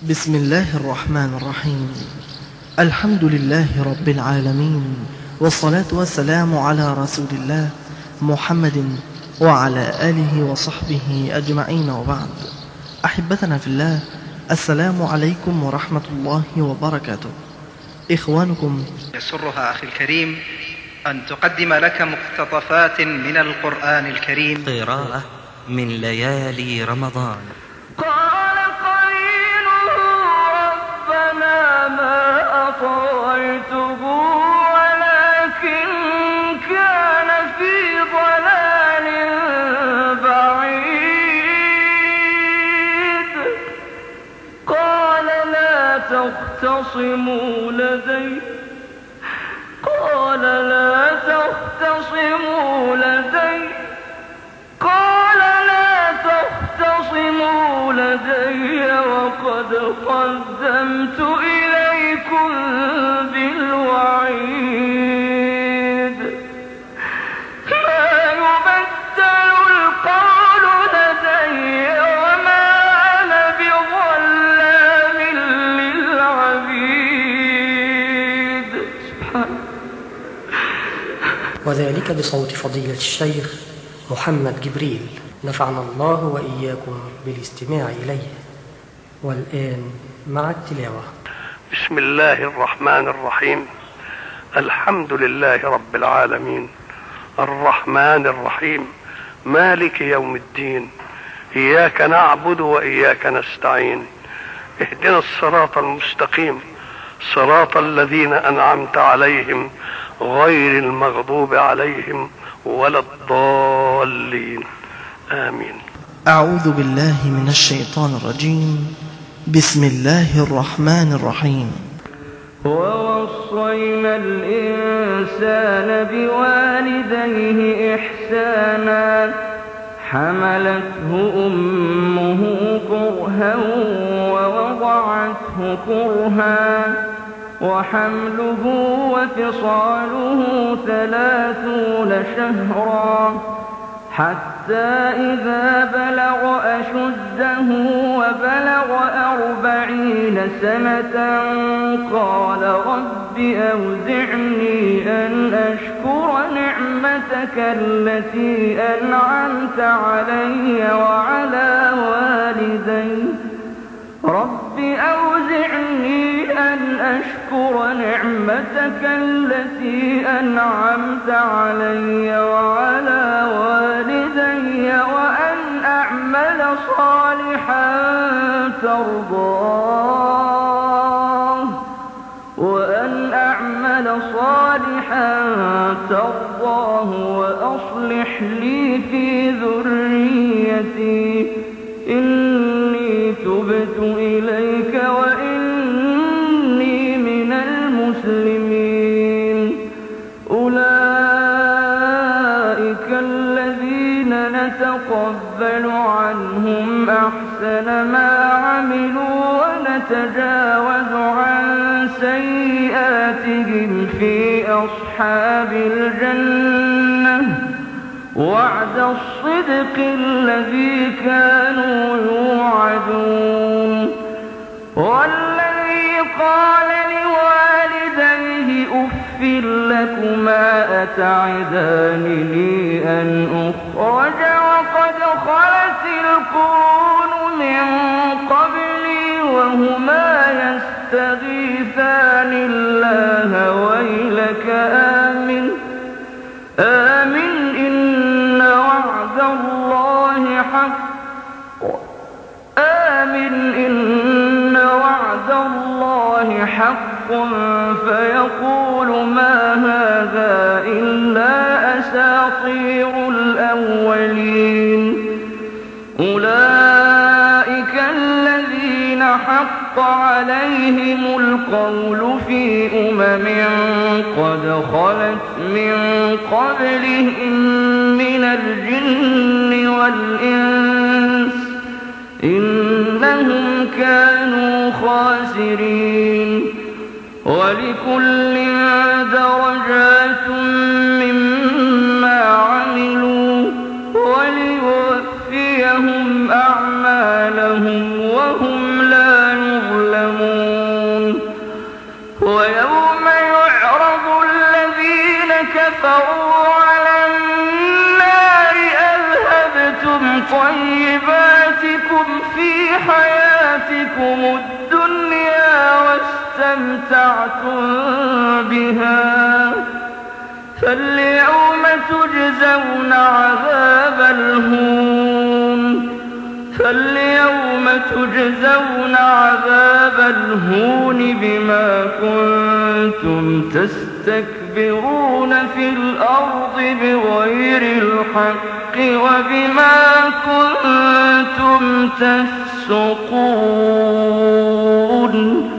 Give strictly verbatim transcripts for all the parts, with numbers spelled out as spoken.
بسم الله الرحمن الرحيم. الحمد لله رب العالمين، والصلاة والسلام على رسول الله محمد وعلى آله وصحبه أجمعين، وبعد. أحبتنا في الله، السلام عليكم ورحمة الله وبركاته. إخوانكم. يسرها أخي الكريم أن تقدم لك مقتطفات من القرآن الكريم، قراءة من ليالي رمضان. قال قرينه ربنا ما أطغيته ولكن كان في ضلال بعيد. قال لا تختصموا لدي قال لا تختصموا لدي قال لا تختصموا لدي وقد قدمت إليكم بالوعيد. ما يبدل القول لدي وما أنا بظلام للعبيد. سبحان. وذلك بصوت فضيلة الشيخ محمد جبريل، نفعنا الله وإياكم بالاستماع إليه. والآن مع التلاوة. بسم الله الرحمن الرحيم. الحمد لله رب العالمين، الرحمن الرحيم، مالك يوم الدين، إياك نعبد وإياك نستعين، اهدنا الصراط المستقيم، صراط الذين أنعمت عليهم غير المغضوب عليهم ولا الضالين، آمين. أعوذ بالله من الشيطان الرجيم. بسم الله الرحمن الرحيم. ووصينا الإنسان بوالديه إحسانا، حملته أمه كرها ووضعته كرها، وحمله وفصاله ثلاثون شهرا، حتى إذا بلغ أشده وبلغ أربعين سنة قال رب أوزعني أن أشكر نعمتك التي أنعمت علي وعلى والدي رب أوزعني أن أشكر نعمتك التي أنعمت علي وعلى والدي وأن أعمل صالحا ترضاه وأن أعمل صالحا ترضاه وأصلح لي في ذريتي إني تبت إليك وإني من المسلمين. أولئك الذين نتقبل عنهم أحسن ما عملوا ونتجاوز عن سيئاتهم في أصحاب الجنة، وعد الصدق الذي كانوا يوعدون. والذي قال لوالديه أف لكما أتعدانني أن أخرج وقد خلت القرون من قبلي وهما يستغيثان الله ويلك آمن آمن إن وعد الله حق آمن إن وعد الله حق فيقول ما هذا إلا أساطير الأولين. أولئك الذين حق عليهم القول في أمم قد خلت من قبلهم من الجن والإنس إنهم كانوا خاسرين. ولكل درجات مما عملوا وليوفيهم أعمالهم وهم لا يظلمون. ويوم يعرض الذين كفروا على النار أذهبتم طيباتكم في حياتكم الدنيا واستمتعتم بها فاليوم تجزون عذاب الهون فاليوم تجزون عذاب الهون بما كنتم تستكبرون في الأرض بغير الحق وبما كنتم تفسقون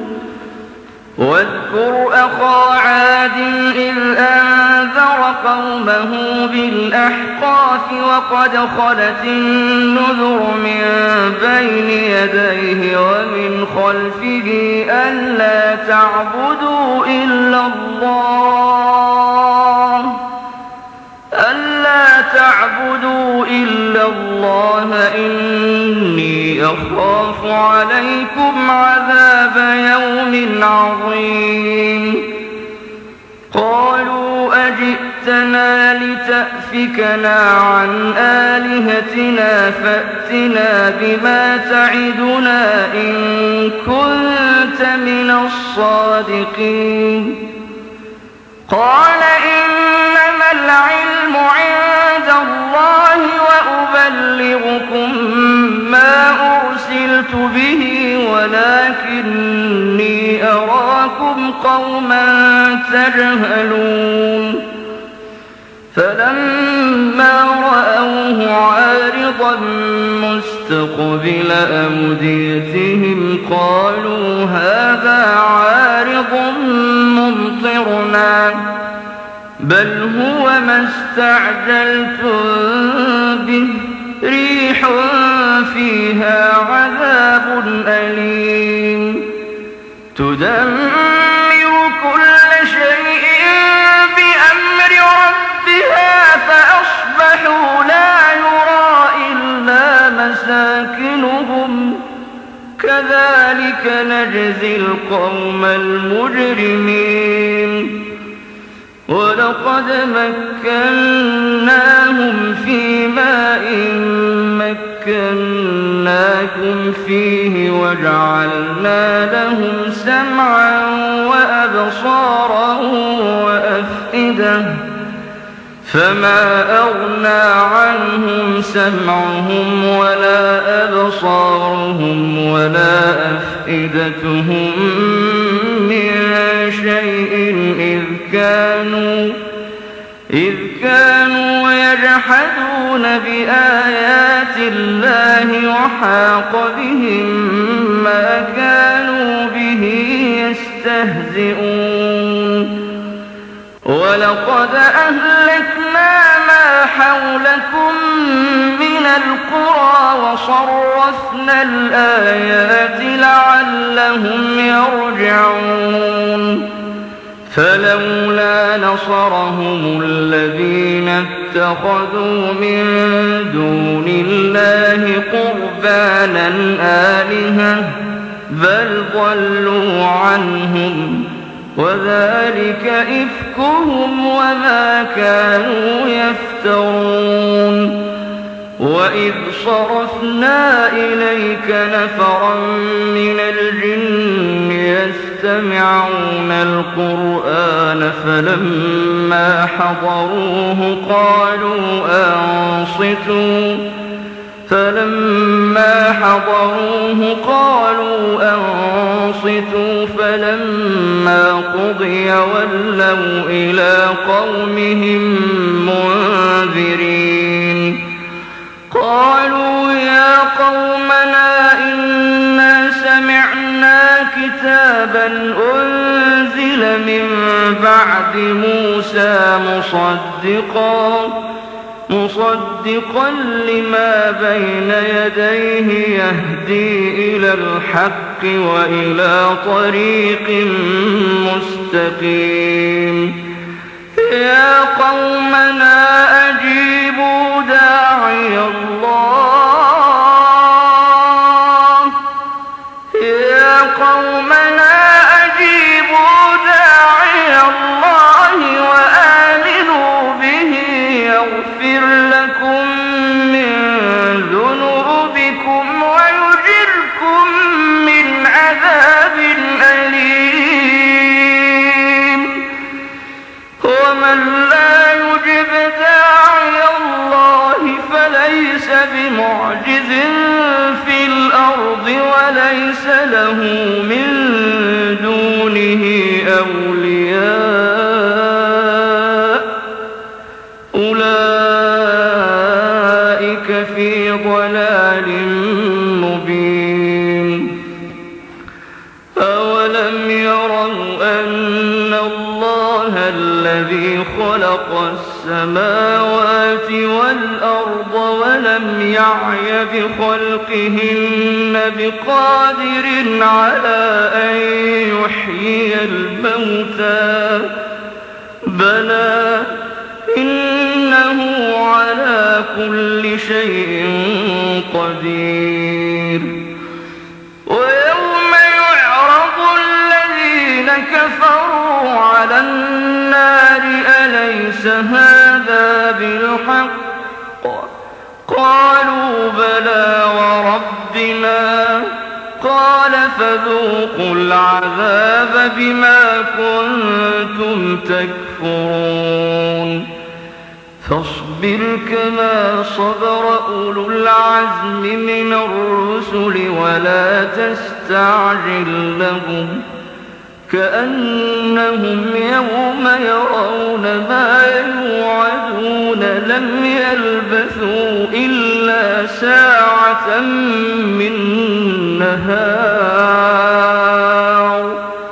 واذكر أخا عاد إذ أنذر قومه بالأحقاف وقد خلت النذر من بين يديه ومن خلفه ألا تعبدوا إلا الله ألا تعبدوا إلا الله إني أخاف عليكم عذاب يوم عظيم قالوا أجئتنا لتأفكنا عن آلهتنا فأتنا بما تعدنا إن كنت من الصادقين قال إنما العلم عند الله وأبلغكم ما أرسلت به ولكني أراكم قوما تجهلون فلما رأوه عارضا مستقبل أوديتهم قالوا هذا عارض ممطرنا بل هو ما استعجلتم به ريح فيها عذاب أليم تدمر كل شيء بأمر ربها فأصبحوا لا يرى إلا مساكنهم كذلك نجزي القوم المجرمين ولقد مكناهم في ماء مكناكم فيه وجعلنا لهم سمعا وأبصارا وأفئدة فما أغنى عنهم سمعهم ولا أبصارهم ولا أفئدتهم من شيء إذ كانوا إذ كانوا يجحدون بآيات الله وحاق بهم ما كانوا به يستهزئون ولقد أهلكنا ما حولكم من القرى وصرفنا الآيات لعلهم يرجعون فلولا نصرهم الذين اتخذوا من دون الله قربانا آلهة بل ضلوا عنهم وذلك إفكهم وما كانوا يفترون وإذ صرفنا إليك نفرا من الجن يستمعون القرآن فلما حضروه قالوا أنصتوا فلما حضروه قالوا أنصتوا فلما قضي ولوا إلى قومهم منذرين قالوا يا قومنا إنا سمعنا كتابا أنزل من بعد موسى مصدقا مصدقا لما بين يديه يهدي إلى الحق وإلى طريق مستقيم يا قومنا أجيبوا داعي الله يا قومنا أجيبوا داعي ومن لا يجب داعي الله فليس بمعجز في الأرض وليس له من دونه أولياء أولئك في ضلال مبين أولم يروا أن الله الذي خلق السماوات والأرض ولم يعي بخلقهن بقادر على أن يحيي الموتى بلى إنه على كل شيء قدير ويوم يعرض الذين كفروا على النار أليس هذا بالحق قالوا بلى وربنا قال فذوقوا العذاب بما كنتم تكفرون فاصبر كما صبر أولو العزم من الرسل ولا تستعجل لهم كأنهم يوم يرون ما يوعدون لم يلبثوا إلا ساعة من نهار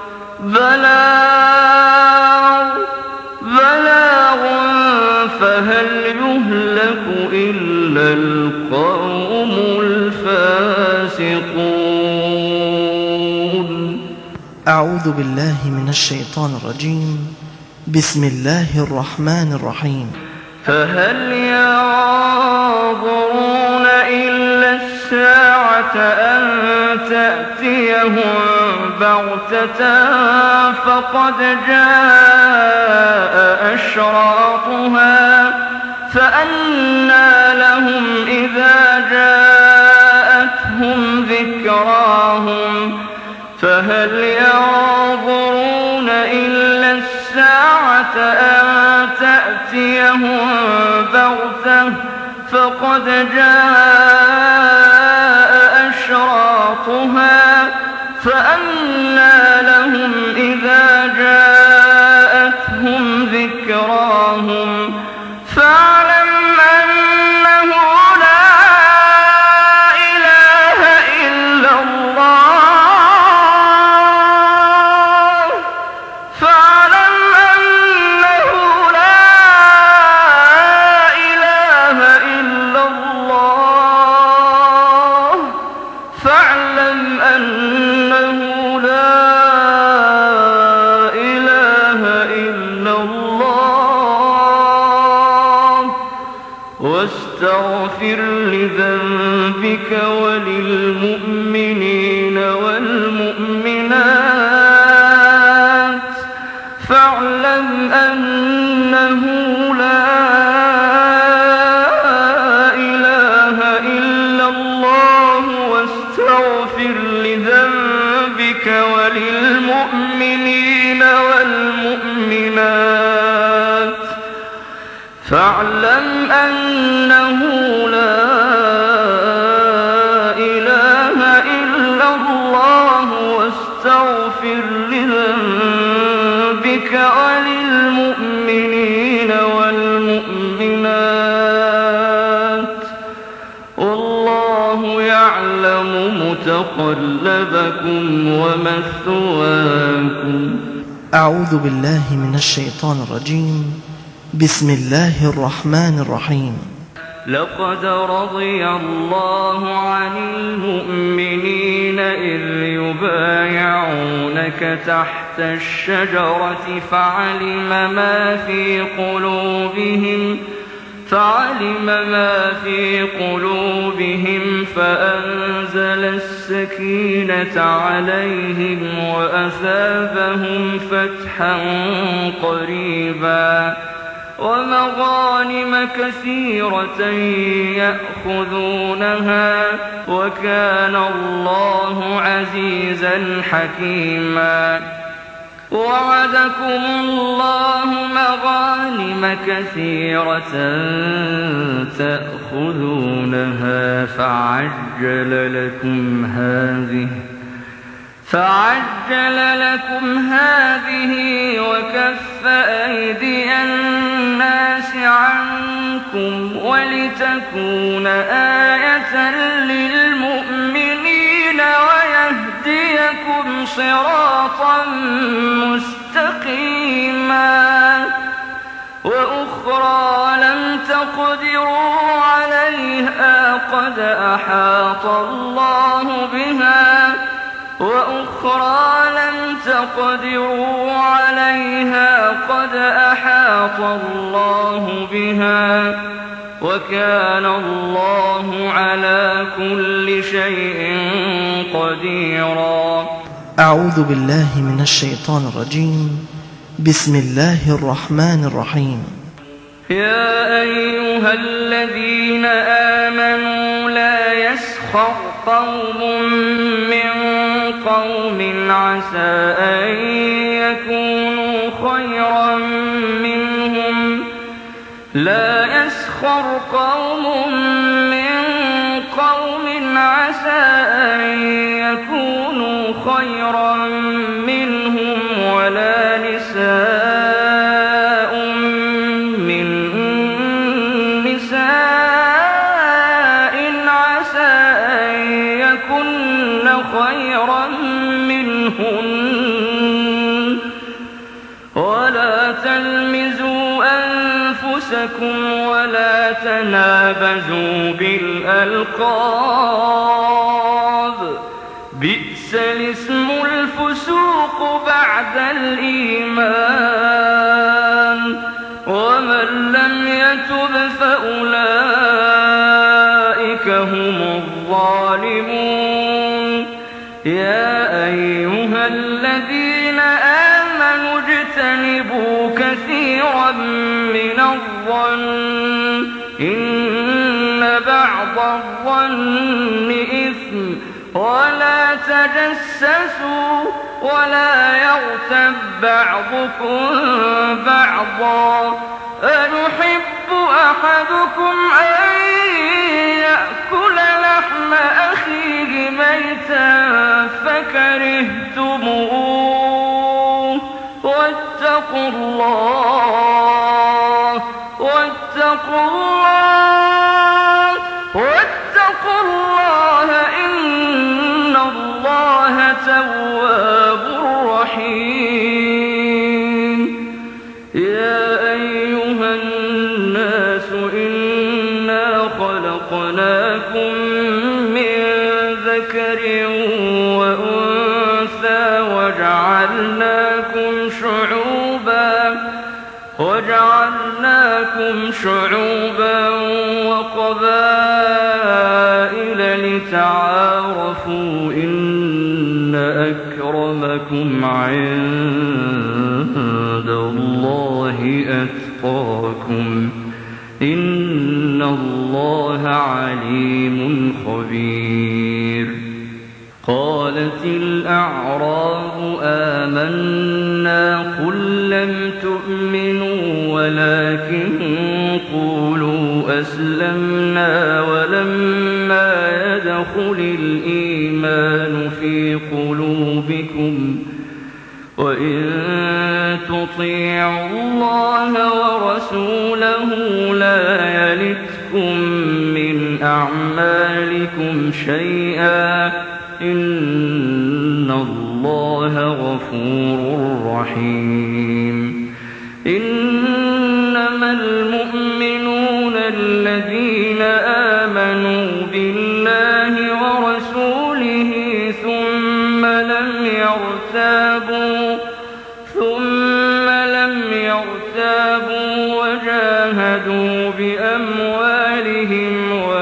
بلاغ بلاغ فهل يهلك إلا القوم الفاسقون. أعوذ بالله من الشيطان الرجيم. بسم الله الرحمن الرحيم. فهل ينظرون إلا الساعة أن تأتيهم بغتة فقد جاء أشراطها فأنى لهم إذا جاءتهم ذكراهم فهل ينظرون إلا الساعة أن تأتيهم بغتة فقد جاء أشراطها فأنى لهم إذا جاءتهم ذكراهم فاعلم أنه لا إله إلا الله فاعلم أنه لا إله إلا الله فاعلم أنه لا إله إلا الله واستغفر لذنبك وللمؤمنين والمؤمنات فاعلم أنه لا إله إلا الله واستغفر لذنبك وللمؤمنين والمؤمنات فاعلم أنه لا إله إلا الله واستغفر لذنبك وللمؤمنين والمؤمنات والله يعلم متقلبكم ومثواكم. أعوذ بالله من الشيطان الرجيم. بسم الله الرحمن الرحيم. لقد رضي الله عن المؤمنين إذ يبايعونك تحت الشجرة فعلم ما في قلوبهم فعلم ما في قلوبهم فأنزل السكينة عليهم وأثابهم فتحا قريبا ومغانم كثيرة يأخذونها وكان الله عزيزا حكيما. وعدكم الله مغانم ثم كثيرة تأخذونها فعجل لكم هذه فعجل لكم هذه وكف أيدي الناس عنكم ولتكون آية للمؤمنين ويهديكم صراطا مستقيما وأخرى لم تقدروا عليها قد أحاط الله بها وأخرى لم تقدروا عليها قد أحاط الله بها وكان الله على كل شيء قديرا. أعوذ بالله من الشيطان الرجيم. بسم الله الرحمن الرحيم. يا أيها الذين آمنوا لا يسخر قوم من قوم عسى أن يكونوا خيرا منهم لا يسخر قوم من قوم عسى أن يكونوا خيرا منهم ولا نساء من نساء عسى أن يكن خيرا منهن ولا تلمزوا أنفسكم ولا تنابزوا بالألقاب بئس الاسم الفسوق بعد الإيمان ومن لم يتب فأولئك هم الظالمون. يا أيها الذين آمنوا اجتنبوا كثيرا من الظن إن بعض الظن إثم ولا تجسسوا ولا يغتب بعضكم بعضا أيحب أحدكم أن يأكل لحم أخيه ميتا فكرهتموه واتقوا الله واتقوا الله واتقوا الله إن الله تواب رحيم. يا أيها الناس إنا خلقناكم من ذكر وأنثى وجعلناكم شعوبا وجعلناكم شعوبا وقبائل لتعارفوا إن أكرمكم عند الله أتقاكم إن الله عليم خبير. قالت الأعراب آمنا قل لم تؤمنوا ولكن قولوا أسلمنا ولما يدخل الإيمان في قلوبكم وإن تطيعوا الله ورسوله لا يلتكم من أعمالكم شيئا إن الله غفور رحيم. إنما المؤمنون الذين آمنوا بالله ورسوله ثم لم يرتابوا ثم لم يرتابوا وجاهدوا بأموالهم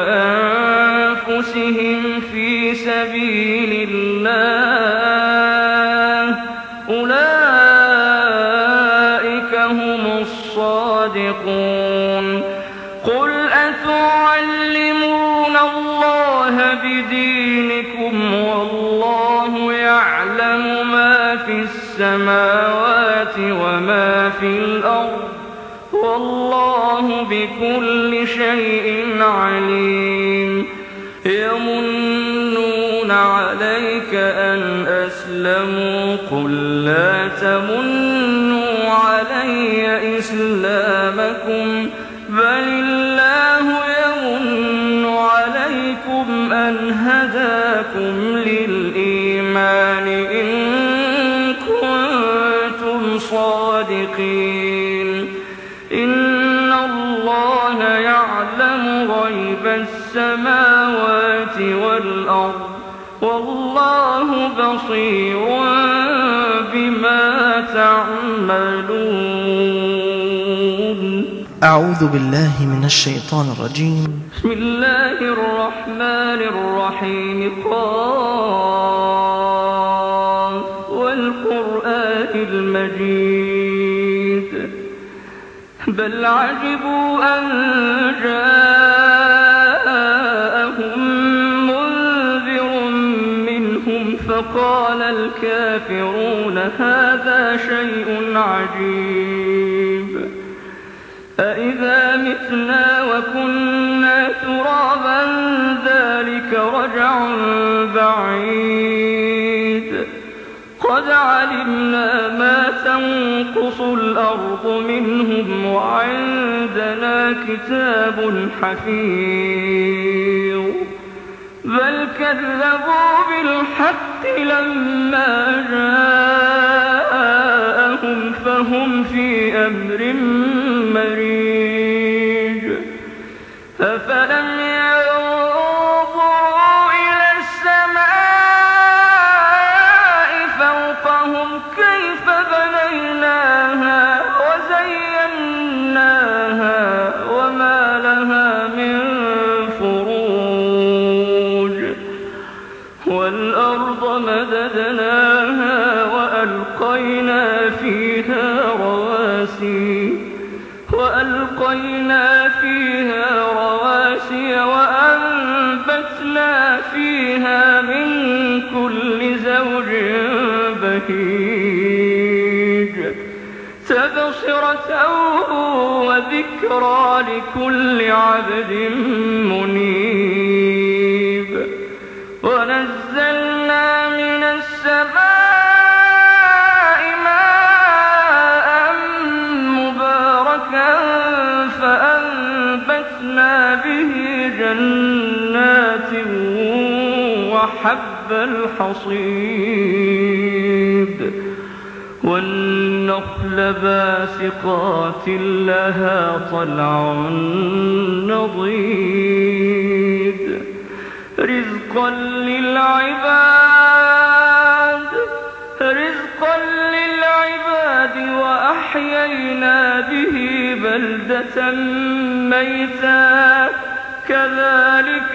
وأنفسهم في سبيل الله أولئك هم الصادقون. قل أتعلمون الله بدينكم والله يعلم ما في السماوات وما في الأرض والله بكل شيء عليم. يمنون عليك أن أسلموا قل لا تمنوا علي إسلامكم بل الله يمن عليكم أن هداكم للإيمان إن كنتم صادقين. إن الله يعلم غيب السماوات والأرض والله بصير بما تعملون. أعوذ بالله من الشيطان الرجيم. بسم الله الرحمن الرحيم. قاف والقرآن المجيد بل عجبوا أن جاءهم منذر منهم فقال الكافرون هذا شيء عجيب أإذا متنا وكنا ترابا ذلك رجع بعيد قد علمنا ما تنقص الأرض منهم وعندنا كتاب حفيظ بل كذبوا بالحق لما جاءهم فهم في أمر مريج. أفلم ينظروا إلى السماء فوقهم كيف بنيناها وزيناها وما لها من فروج والأرض مددناها وألقينا فيها رواسي وألقينا فيها رواسي وأنبتنا فيها من كل زوج بهيج تبصرة وذكرى لكل عبد منيب. ونزلنا من السماء ماء مباركا فأنبتنا به جنات وحب الحصيد والنخل باسقات لها طلع نضيد رزقا للعباد رزقا للعباد وأحيينا به بلدة ميتا كذلك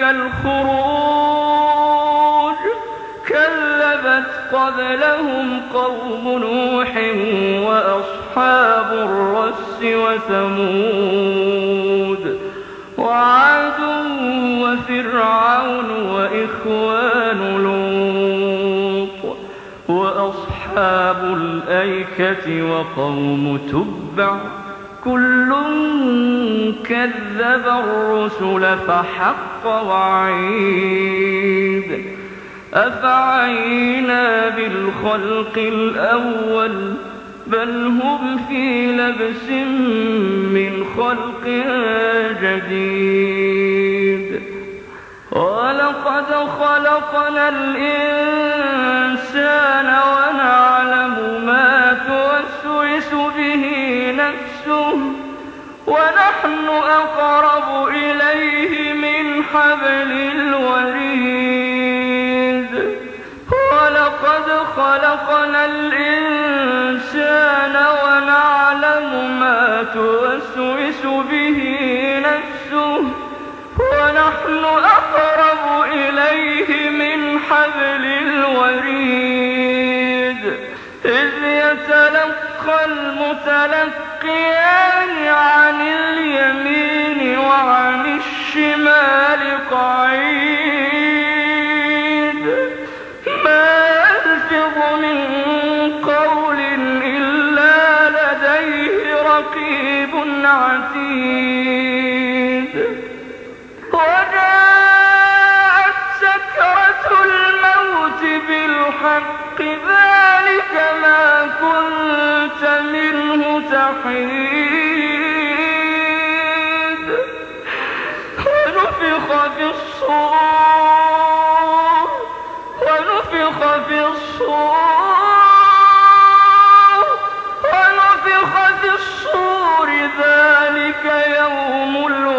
الخروج كذبت قبلهم قوم نوح وأصحاب الرس وثمود وعاد وفرعون وإخوان لوط وأصحاب الأيكة وقوم تبع كل كذب الرسل فحق وعيد. أفعينا بالخلق الأول بل هم في لبس من خلق جديد. ولقد خلقنا الإنسان ونعلم ما توسوس به نفسه ونحن أقرب إليه من حبل الوريد. ولقد خلقنا الإنسان ونعلم ما توسوس به نفسه ونحن أقرب إليه من حبل الوريد. إذ يتلقى المتلقيان عن اليمين وعن الشمال قعيد ما يلفظ من قول إلا لديه رقيب عتيد وجاءت سكرة الموت بالحق ذلك ما كنت منه تحيد ونفخ في الصور ونفخ في الصور ونفخ في الصور ذلك يوم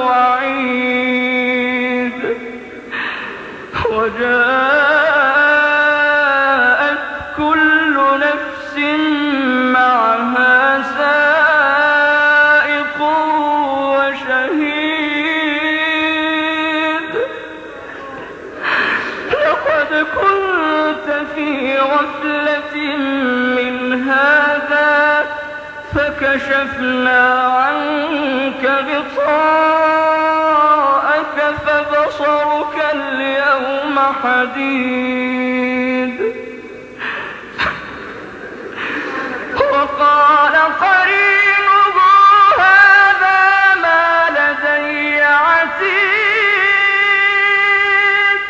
الوعيد وجاءت كل نفس معها سائق وشهيد لقد كنت في غفلة من هذا فكشفنا عنك غطاءك فبصرك اليوم حديد وقال قرينه هذا ما لدي عتيد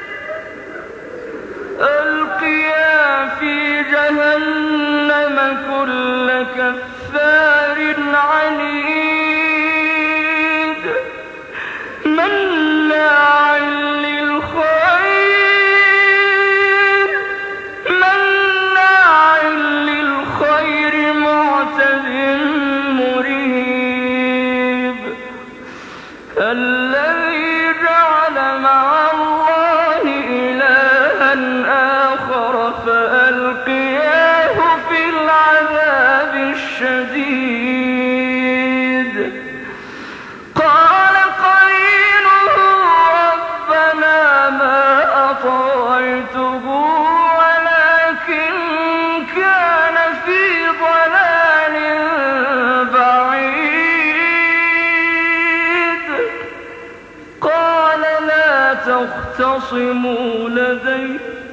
ألقيا في جهنم كل كفار عنيد مناع للخير مناع للخير معتد مريب الذي جعل مع الله إلها آخر فألقياه في العذاب الشديد قال قرينه ربنا ما أطغيته ولكن كان في ضلال بعيد قال لا تختصموا لدي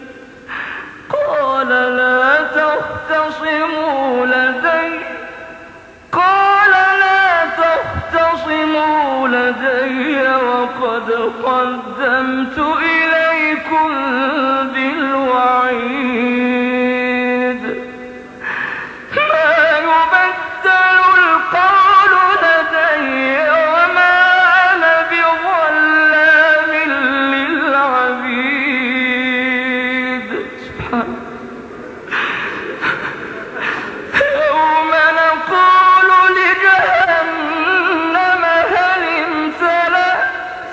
قال لا تختصموا لدي قال لا تختصموا لدي وقد قدمت إليكم بالوعيد ما يبدل القول لدي وما أنا بظلام للعبيد سبحان يوم نقول لجهنم هل امتلأت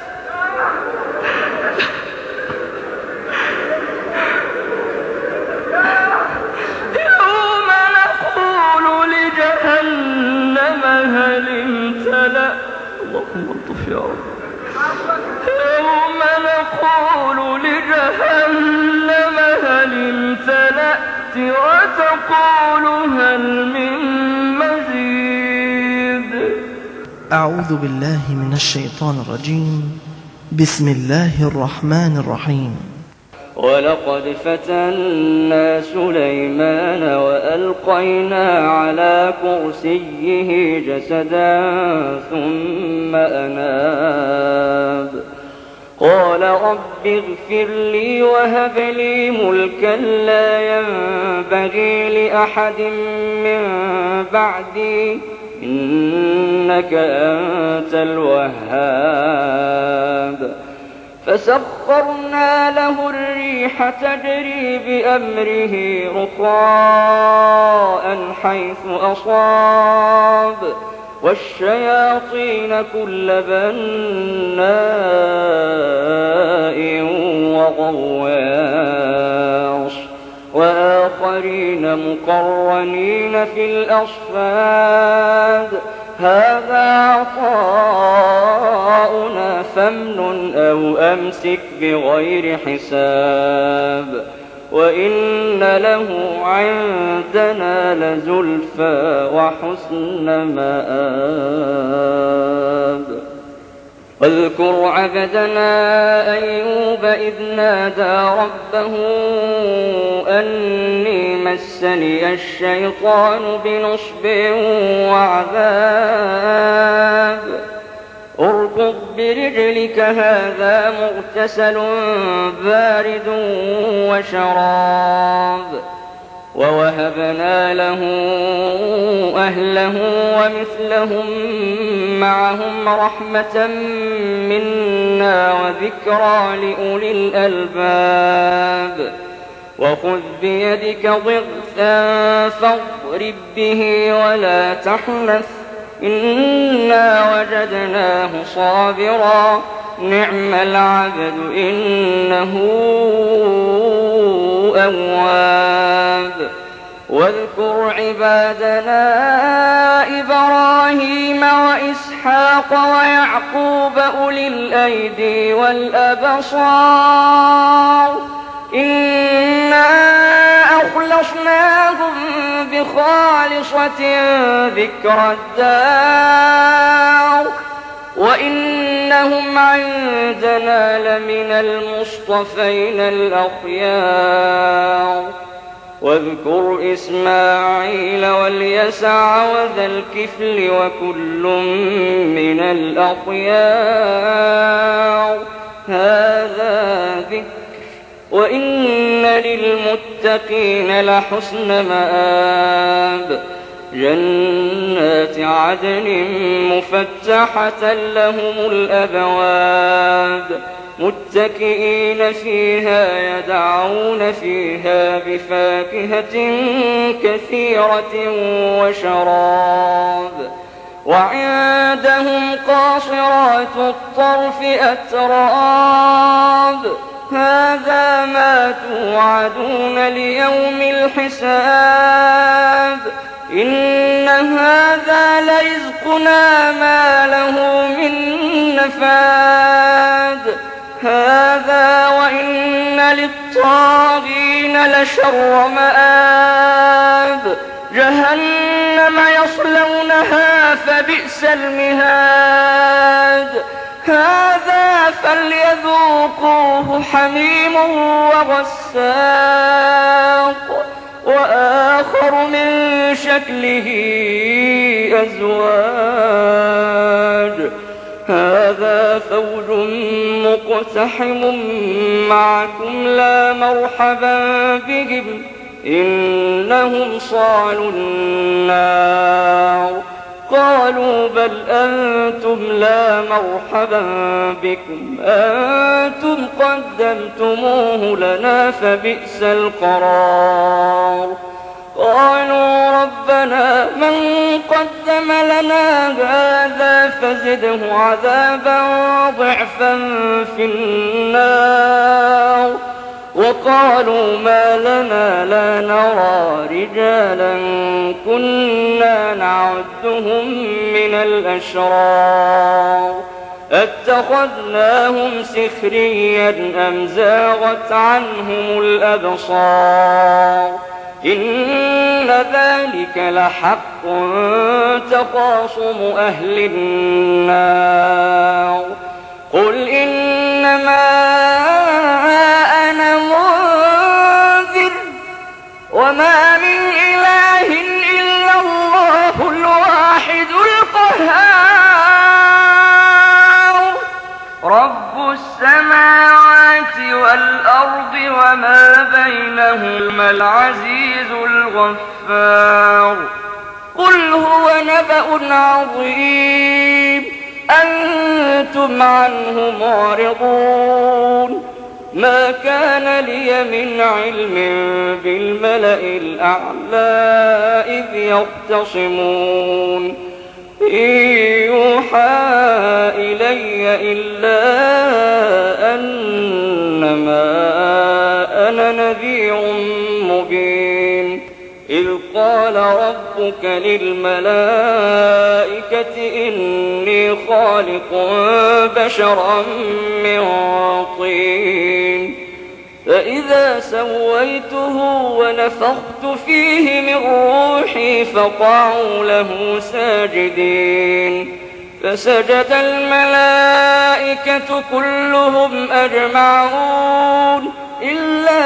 يوم نقول لجهنم هل امتلأت اللهم الطف يا رب يوم نقول لجهنم هل امتلأت وتقول هل من مزيد أعوذ بالله من الشيطان الرجيم. بسم الله الرحمن الرحيم. ولقد فتنا سليمان وألقينا على كرسيه جسدا ثم أناب قال رب اغفر لي وهب لي ملكا لا ينبغي لأحد من بعدي إنك أنت الوهاب فسخرنا له الريح تجري بأمره رخاء حيث أصاب والشياطين كل بناء وغواص وآخرين مقرنين في الأصفاد هذا عطاؤنا فامنن أو أمسك بغير حساب وإن له عندنا لزلفى وحسن مآب. واذكر عبدنا أيوب إذ نادى ربه أني مسني الشيطان بنصب وعذاب اركض برجلك هذا مغتسل بارد وشراب ووهبنا له أهله ومثلهم معهم رحمة منا وذكرى لأولي الألباب وخذ بيدك ضغثا فاضرب به ولا تحنث إنا وجدناه صابرا نعم العبد إنه أواب واذكر عبادنا إبراهيم وإسحاق ويعقوب أولي الأيدي والأبصار إنا أخلصناهم بخالصة ذكر الدار وإنهم عندنا لمن المصطفين الأخيار واذكر إسماعيل واليسع وذا الكفل وكل من الأخيار هذا ذكر وإن للمتقين لحسن مآب جنات عدن مفتحة لهم الأبواب متكئين فيها يدعون فيها بفاكهة كثيرة وشراب وعندهم قاصرات الطرف أتراب هذا ما توعدون ليوم الحساب إن هذا لرزقنا ما له من نفاد هذا وإن للطاغين لشر مآب جهنم يصلونها فبئس المهاد هذا فليذوقوه حميم وغساق وآخر من شكله أزواج هذا فوج مقتحم معكم لا مرحبا بهم إنهم صالوا النار قالوا بل أنتم لا مرحبا بكم أنتم قدمتموه لنا فبئس القرار قالوا ربنا من قدم لنا هذا فزده عذابا ضعفا في النار وقالوا ما لنا لا نرى رجالا كنا نعدهم من الأشرار اتخذناهم سخريا أم زاغت عنهم الأبصار إن ذلك لحق تخاصم أهل النار قل إنما أنا منذر وما من إله إلا الله الواحد القهار رب السماوات والأرض وما بينهما العزيز الغفار قل هو نبأ عظيم أنتم عنه معرضون ما كان لي من علم بالملأ الأعلى إذ يختصمون إن يوحى إلي إلا أنما أنا نذير مبين إذ قال ربك للملائكة إني خالق بشرا من طين فإذا سويته ونفخت فيه من روحي فقعوا له ساجدين فسجد الملائكة كلهم أجمعون إلا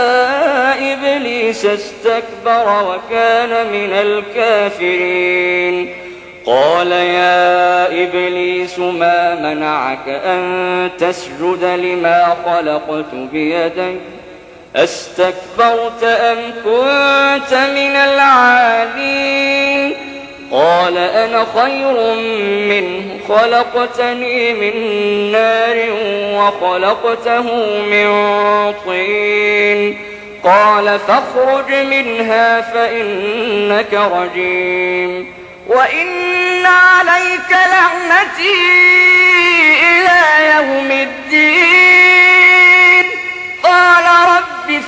إبليس استكبر وكان من الكافرين. قال يا إبليس ما منعك أن تسجد لما خلقت بيدي أستكبرت أم كنت من العالين؟ قال أنا خير منه خلقتني من نار وخلقته من طين. قال فاخرج منها فإنك رجيم وإن عليك لعنتي إلى يوم الدين. قال رب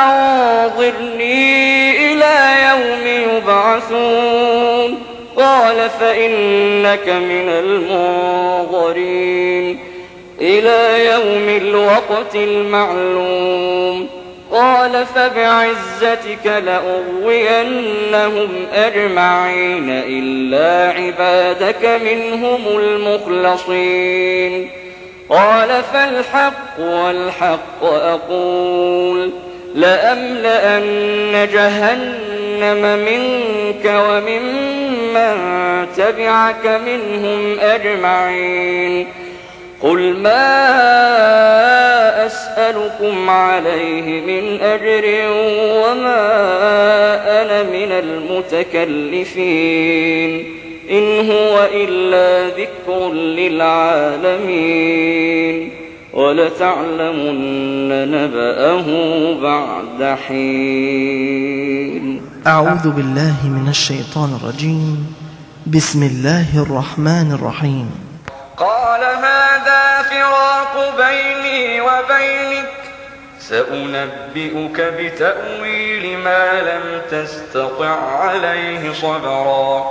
فأنظرني إلى يوم يبعثون. قال فإنك من المنظرين إلى يوم الوقت المعلوم. قال فبعزتك لأغوينهم أجمعين إلا عبادك منهم المخلصين. قال فالحق والحق أقول لأملأن جهنم منك وممن تبعك منهم أجمعين. قل ما أسألكم عليه من أجر وما أنا من المتكلفين إن هو إلا ذكر للعالمين ولتعلمن نبأه بعد حين. أعوذ بالله من الشيطان الرجيم. بسم الله الرحمن الرحيم. قال هذا فراق بيني وبينك سأنبئك بتأويل ما لم تستطع عليه صبرا.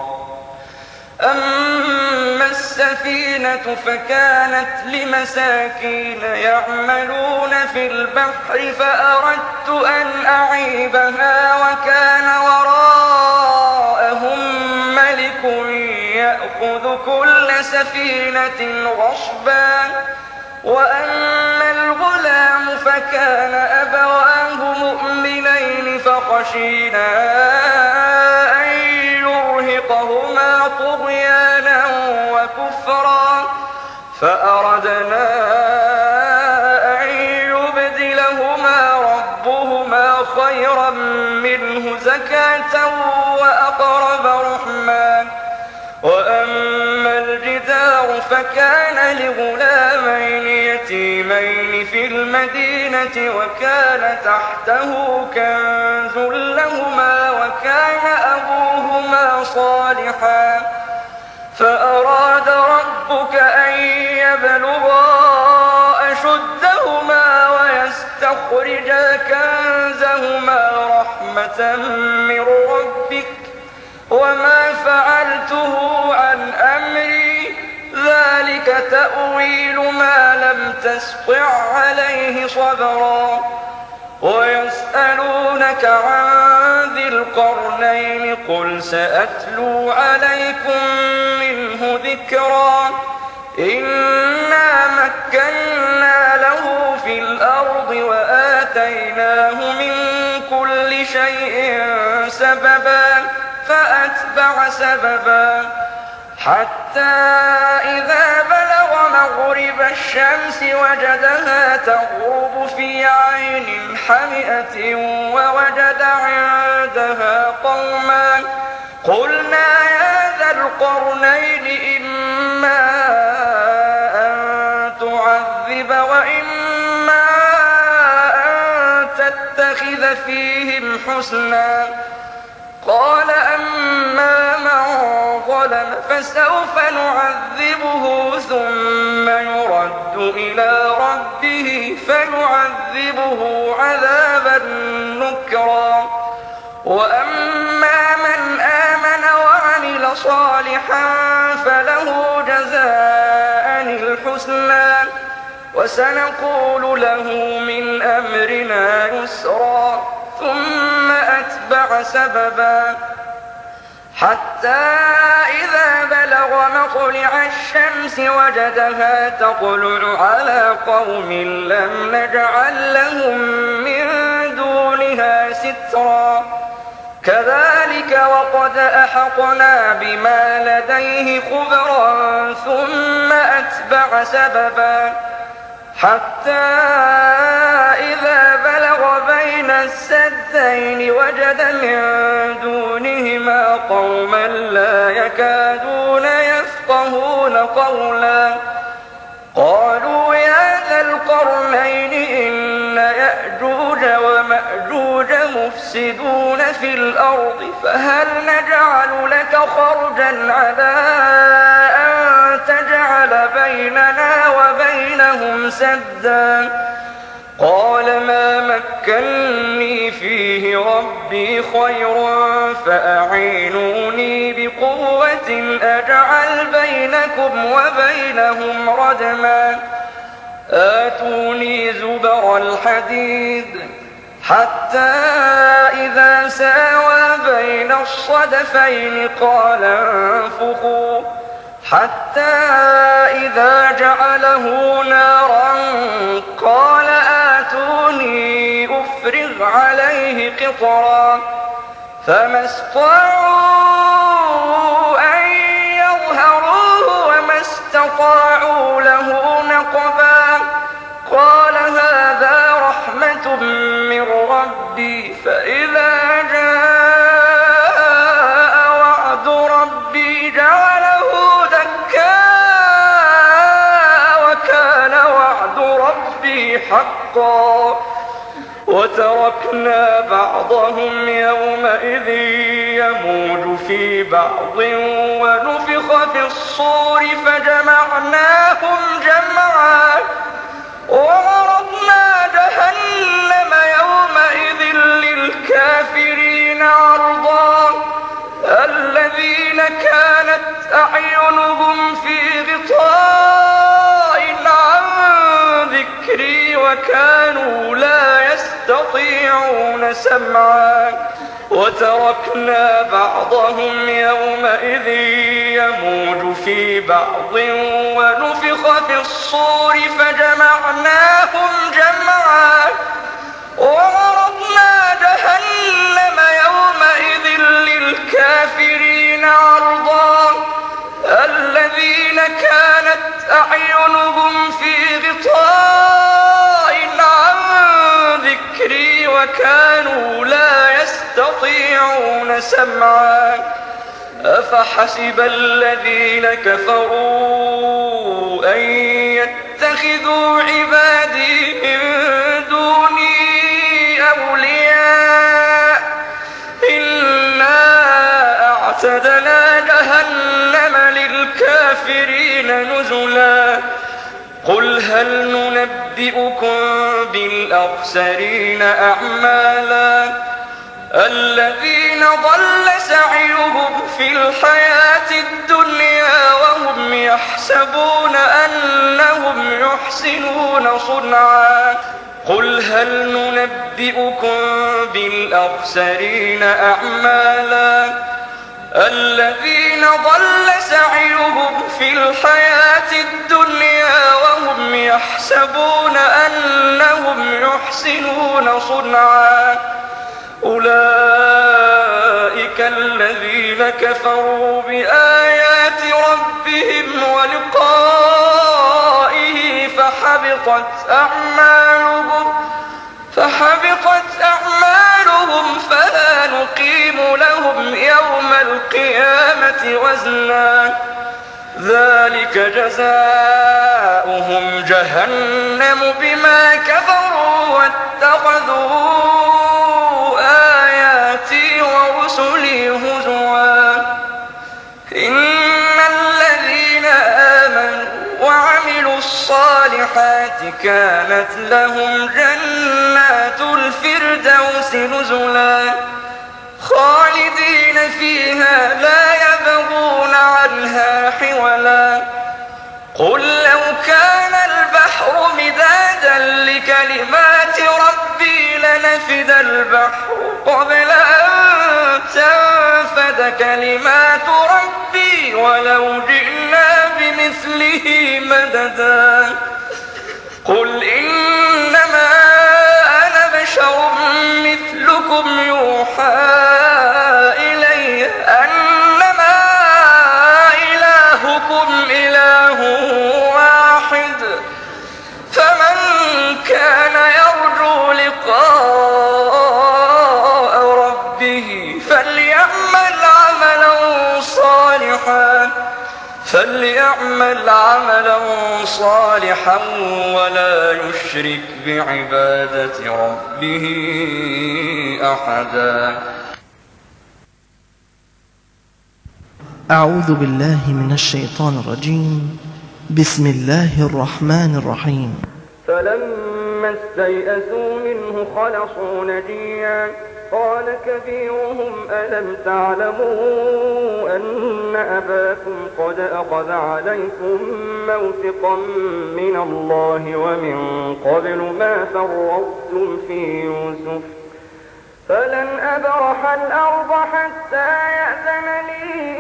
أما السفينة فكانت لمساكين يعملون في البحر فأردت أن أعيبها وكان وراءهم ملك يأخذ كل سفينة غصبا. وأما الغلام فكان أبواه مؤمنين فخشينا أن يرهقهما طغيانا وكفرا فأردنا أن يبدلهما ربهما خيرا منه زكاة وأقرب رحما. وأما الجدار فكان لغلامين يتيمين في المدينة وكان تحته كنز لهما وكان أبوهما صالحا فأراد ربك أن يبلغا أشدهما ويستخرجا كنزهما رحمة من ربك وما فعلته عن أمري ذلك تأويل ما لم تسطع عليه صبرا. ويسألونك عن ذي القرنين قل سأتلو عليكم منه ذكرا. إنا مكنا له في الأرض وآتيناه من كل شيء سببا فأتبع سببا حتى إذا بلغ مغرب الشمس وجدها تغرب في عين حمئة ووجد عندها قوما قلنا يا ذا القرنين إما أن تعذب وإما أن تتخذ فيهم حسنا. قال أما من ظلم فسوف نعذبه ثم يرد إلى ربه فيعذبه عذابا نكرا. وأما من آمن وعمل صالحا فله جزاء الحسنى وسنقول له من أمرنا يسرا. ثم أتبع سببا حتى إذا بلغ ومطلع الشمس وجدها تطلع على قوم لم نجعل لهم من دونها سترا كذلك وقد أحطنا بما لديه خبرا ثم أتبع سببا حتى إذا بلغ بين السدين وجد من دونهما قوما لا يكادون يفقهون قولا قالوا يا ذا القرنين إن يأجوج ومأجوج مفسدون في الأرض فهل نجعل لك خرجا على أن تجعل بيننا وبينهم سدا قال ما مكني فيه ربي خير فأعينوني بقوة أجعل بينكم وبينهم ردما آتوني زبر الحديد حتى إذا ساوى بين الصدفين قال انفخوا حتى إذا جعله نارا قال آتوني أفرغ عليه قطرا فما استطاعوا أن يظهروه وما استطاعوا له نقبا قال هذا رحمة من ربي فإذا جاء وعد ربي جعله دكاء وكان وعد ربي حقا وتركنا بعضهم يومئذ يموج في بعض ونفخ في الصور فجمعناهم جمعا وعرضنا جهنم يومئذ للكافرين عرضا الذين كانت أعينهم في غطاء عن ذكري وكانوا لا يستطيعون سمعا وتركنا بعضهم يومئذ يموج في بعض ونفخ في الصور فجمعناهم جمعا وعرضنا جهنم يومئذ للكافرين عرضا الذين كانت أعينهم في غطاء عن ذكري وكانوا لا يستطيعون سمعا أفحسب الذين كفروا أن يتخذوا عبادي من دوني أولياء إنا أعتدنا جهنم للكافرين نزلا قل هل ننبئكم بالأخسرين أعمالا الذين ضل سعيهم في الحياة الدنيا وهم يحسبون أنهم يحسنون صنعا قل هل ننبئكم بالأخسرين أعمالا الذين ضل سعيهم في الحياة الدنيا وهم يحسبون أنهم يحسنون صنعا أولئك الذين كفروا بآيات ربهم ولقائه فحبطت أعمالهم فحبطت أعمالهم فلا نقيم لهم يوم القيامة وزنا ذلك جزاؤهم جهنم بما كفروا واتخذوا آياتي ورسلي هزوا إن الذين آمنوا وعملوا الصالحات كانت لهم جنات الفردوس نزلا خالدين فيها لا يبغون عنها حولا قل لو كان البحر مدادا لكلمات ربي لنفد البحر قبل أن تنفد كلمات ربي ولو جئنا بمثله مددا قل إنما أنا بشر مثلكم يوحى إلي أنما إلهكم إله واحد فمن كان يرجو لقاء ربه فليعمل عملا صالحا فليعمل عملا صالحا ولا يشرك بعبادة ربه أحدا. أعوذ بالله من الشيطان الرجيم. بسم الله الرحمن الرحيم. فلما استيئسوا منه خلصوا نجيا قال كبيرهم ألم تعلموا أن أباكم قد أخذ عليكم موثقا من الله ومن قبل ما فرطتم في يوسف فلن أبرح الأرض حتى يأذن لي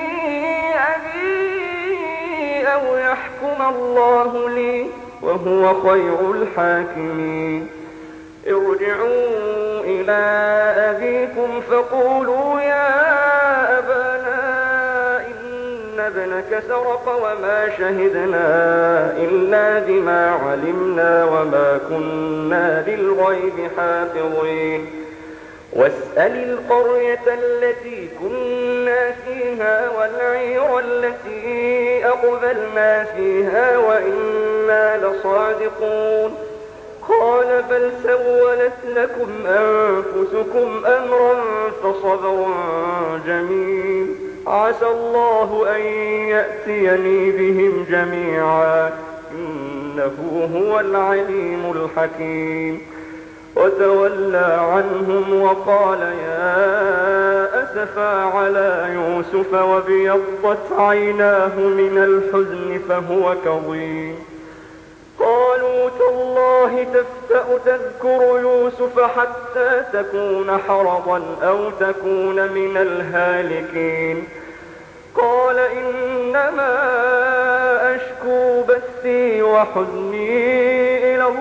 أبي أو يحكم الله لي وهو خير الحاكمين. ارجعوا إلى أبيكم فقولوا يا أبانا إن ابنك سرق وما شهدنا إلا بما علمنا وما كنا للغيب حافظين واسأل القرية التي كنا فيها والعير التي أقبلنا فيها وإنا لصادقون قال بل سولت لكم أنفسكم أمرا فصبر جميل عسى الله أن يأتيني بهم جميعا إنه هو العليم الحكيم. وتولى عنهم وقال يا أسفا على يوسف وابيضت عيناه من الحزن فهو كظيم قالوا تالله تفتأ تذكر يوسف حتى تكون حرضا أو تكون من الهالكين قال إنما أشكو بثي وحزني إلى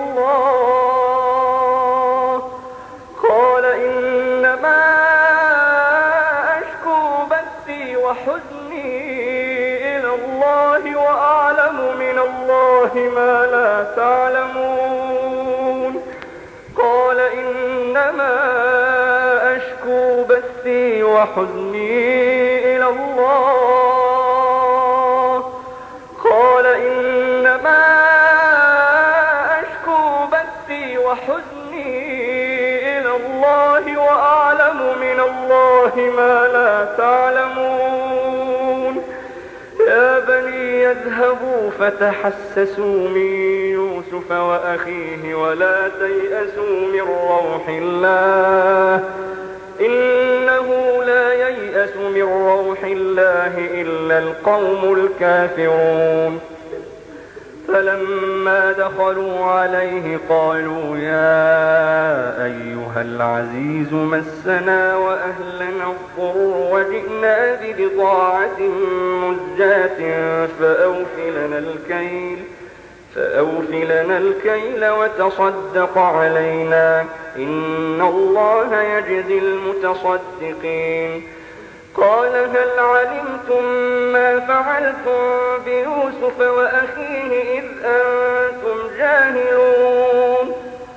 الله قال إنما أشكو بثي وحزني إلى الله وأعلم من الله ما لا تعلمون قال إنما أشكو بثي وحزني إلى الله قال إنما أشكو بثي وحزني إلى الله وأعلم من الله ما لا تعلمون يا بني يذهبوا فتحسسوا من يوسف وأخيه ولا تيأسوا من روح الله إنه لا ييأس من روح الله إلا القوم الكافرون فلما دخلوا عليه قالوا يا أيها العزيز مسنا وأهلنا الضر وجئنا ببضاعة مزجاة فأوف لنا الكيل فأوف لنا الكيل وتصدق علينا إن الله يجزي المتصدقين قال هل علمتم ما فعلتم بيوسف وأخيه إذ أنتم جاهلون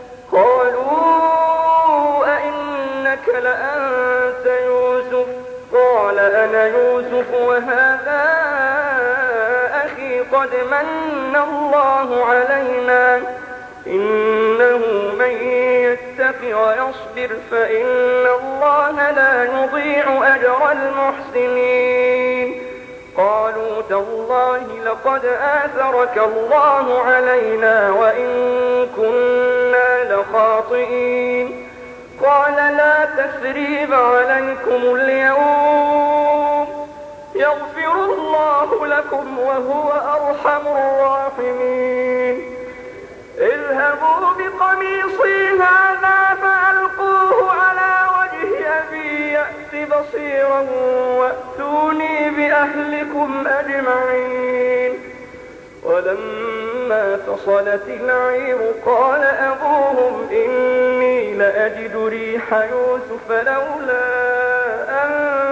قالوا أئنك لأنت يوسف قال أنا يوسف وهذا أخي قد من الله علينا إنه من يتق ويصبر فإن الله لا يضيع أجر المحسنين قالوا تالله لقد آثرك الله علينا وإن كنا لخاطئين قال لا تثريب عليكم اليوم يغفر الله لكم وهو أرحم الراحمين اذهبوا بقميصي هذا فألقوه على وجه أبي يأت بصيرا وأتوني بأهلكم أجمعين. ولما فصلت العير قال أبوهم إني لأجد ريح يوسف لولا أن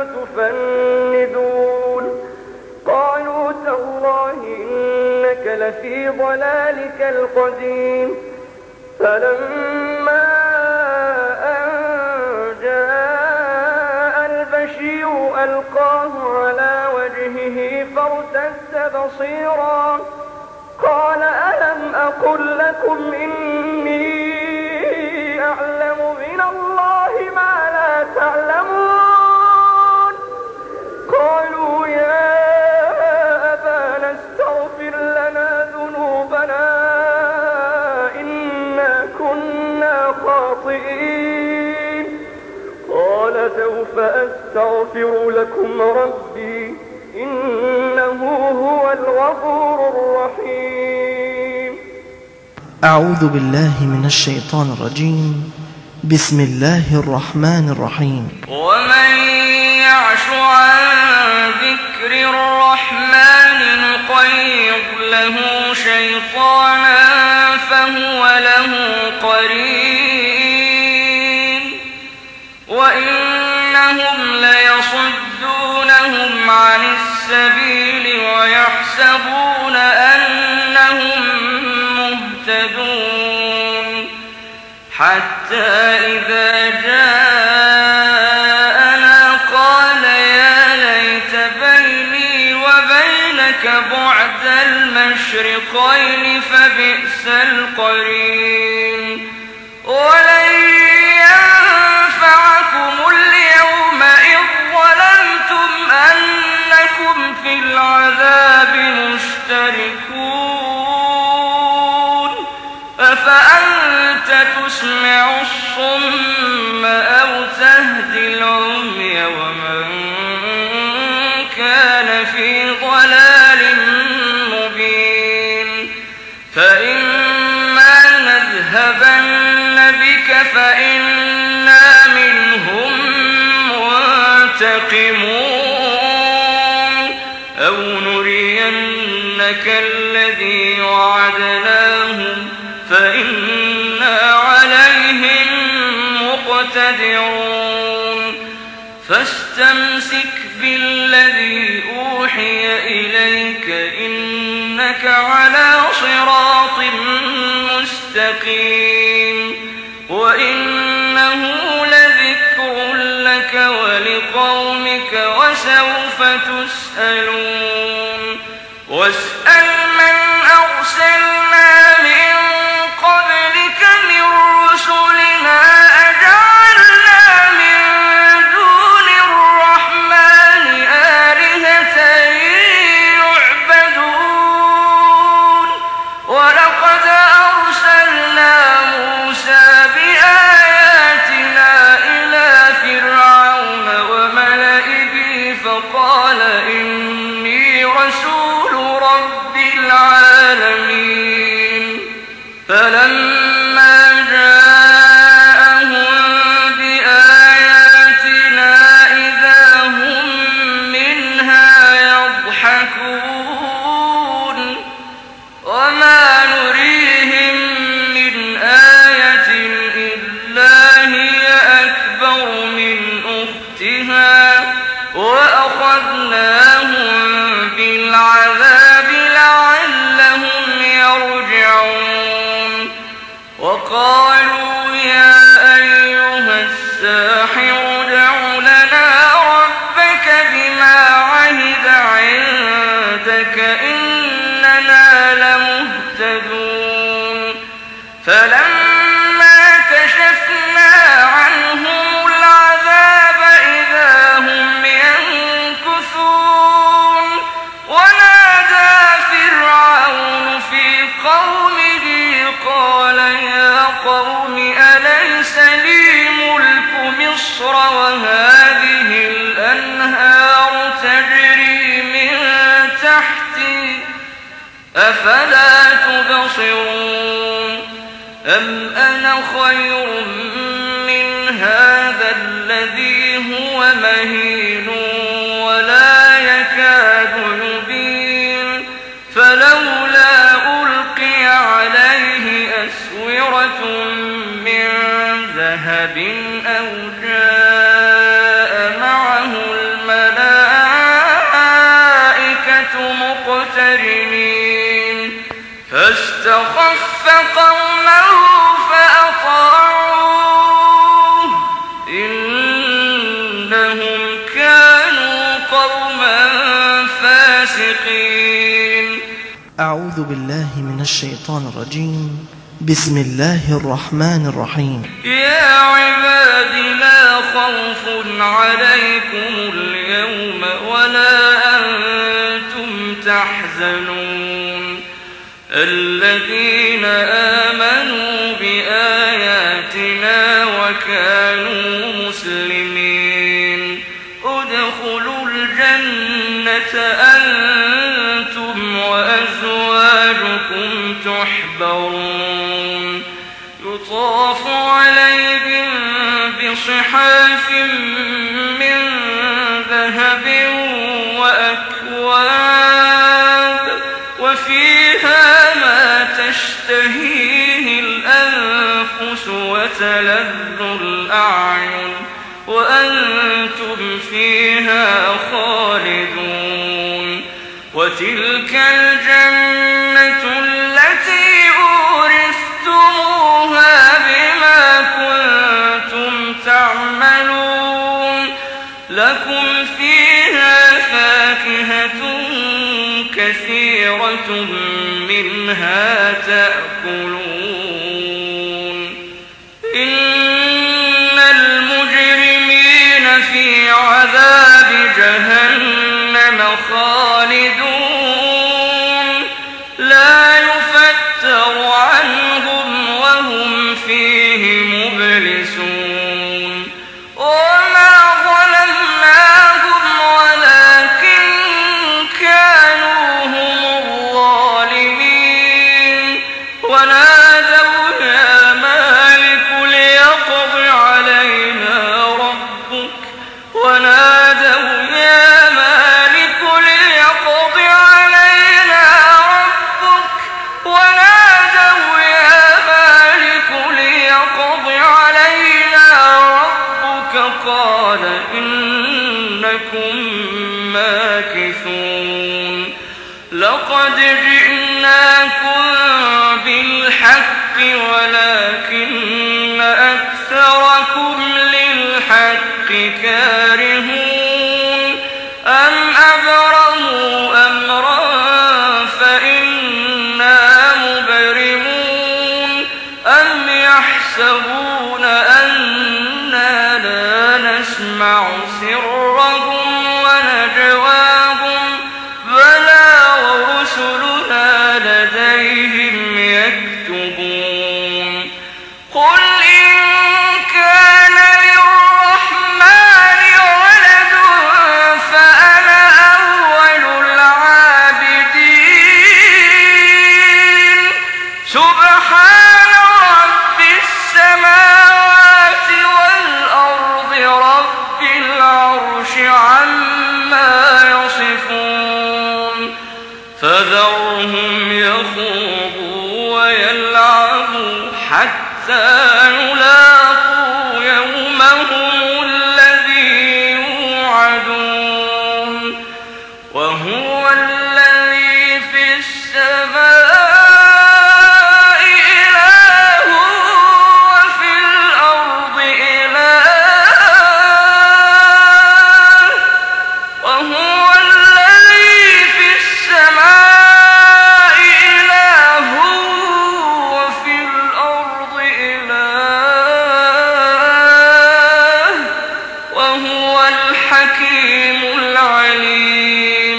تفندون. قالوا تالله إنك لفي ضلالك القديم. فلما أن جاء البشير ألقاه على وجهه فارتد بصيرا قال ألم أقل لكم إني أعلم من الله ما لا تعلمون. قالوا يا أبانا استغفر لنا ذنوبنا إنا كنا خاطئين. قال سوف أستغفر لكم ربي إنه هو الغفور الرحيم. أعوذ بالله من الشيطان الرجيم. بسم الله الرحمن الرحيم. ومن يعش عن ذكر الرحمن نقيض له شيطانا فهو له قرين وإنهم ليصدونهم عن السبيل ويحسبون أنهم مهتدون حتى إذا جاءنا قال يا ليت بيني وبينك بعد المشرقين فبئس القرين. ولن ينفعكم اليوم إذ ظلمتم أنكم في العذاب مشتركون. أفأنت تسمع الصم أو تهدي العمي ومن كان في ضلال مبين. فإما نذهبن بك فإنا منهم منتقمون أو نرينك الذي وعدناهم فإنا عليهم مقتدرون. فاستمسك بالذي أوحي إليك إنك على صراط مستقيم. وإنه لذكر لك ولقومك وسوف تسألون. واسأل من أرسلنا من قبلك من رسلنا أجعلنا من دون الرحمن آلهة يعبدون. ولقد أرسلنا موسى بآياتنا إلى فرعون وملئه فقال إني رسول رب العالمين. فلما جاءهم بآياتنا إذا هم منها يضحكون. وما نريهم من آية إلا هي أكبر من أختها وأخذناهم بالعذاب لعلهم يرجعون. وقالوا يا أيها الساحر ادع لنا ربك بما عهد عندك إننا لمهتدون. فلما كشفنا عنهم العذاب إذا هم ينكثون. ونادى فرعون في قومه قال يا قوم أليس لي ملك مصر وهذه الأنهار تجري من تحتي أفلا تبصرون. أم أنا خير من هذا الذي هو مهين مهين ولا يكاد يبين فلولا ألقي عليه أسورة من ذهب أو جاء معه الملائكة مقترنين فاستخف قومه فأطاعوه إنهم كانوا قوما فاسقين. أعوذ بالله من الشيطان الرجيم. بسم الله الرحمن الرحيم. يا عباد لا خوف عليكم اليوم ولا أنتم تحزنون الذين آمنوا بآياتنا وكانوا مسلمين ادخلوا الجنة أنتم وأزواجكم تحبرون يطاف عليهم بصحاف من ذهب وأكواب وفيها ما تشتهيه الأنفس وتلذ الأعين وأنتم فيها خالدون وتلك الجنة التي أورثتموها بما كنتم تعملون لكم فيها فاكهة كثيرة منها تأكلون إن المجرمين في عذاب جهنم خالدون لا يفتر عنهم وهم فيه مبلسون وما ظلمناهم ولكن كانوا هم الظالمين ونادوا يا مالك ليقض علينا ربك ونادوا يا مالك ليقض علينا ربك ونادوا يا مالك ليقض علينا ربك قال إنكم ماكثون لقد جئناكم بالحق ولكن أكثركم للحق كارهون أم أبرموا أمرا فإنا مبرمون أم يحسبون أنا لا نسمع سرهم ونجواهم بلى ورسلنا لديهم يكتبون قل إن كان للرحمن ولد فأنا أول العابدين سبحان رب السماوات والأرض رب العرش عما يصفون فذرهم يخوضوا ويلعبوا حتى يلاقوا يومهم الذي يوعدون وهو الذي في السماء إله وفي الأرض إله وهو الذي في السماء إله وفي الأرض إله وهو الحكيم العليم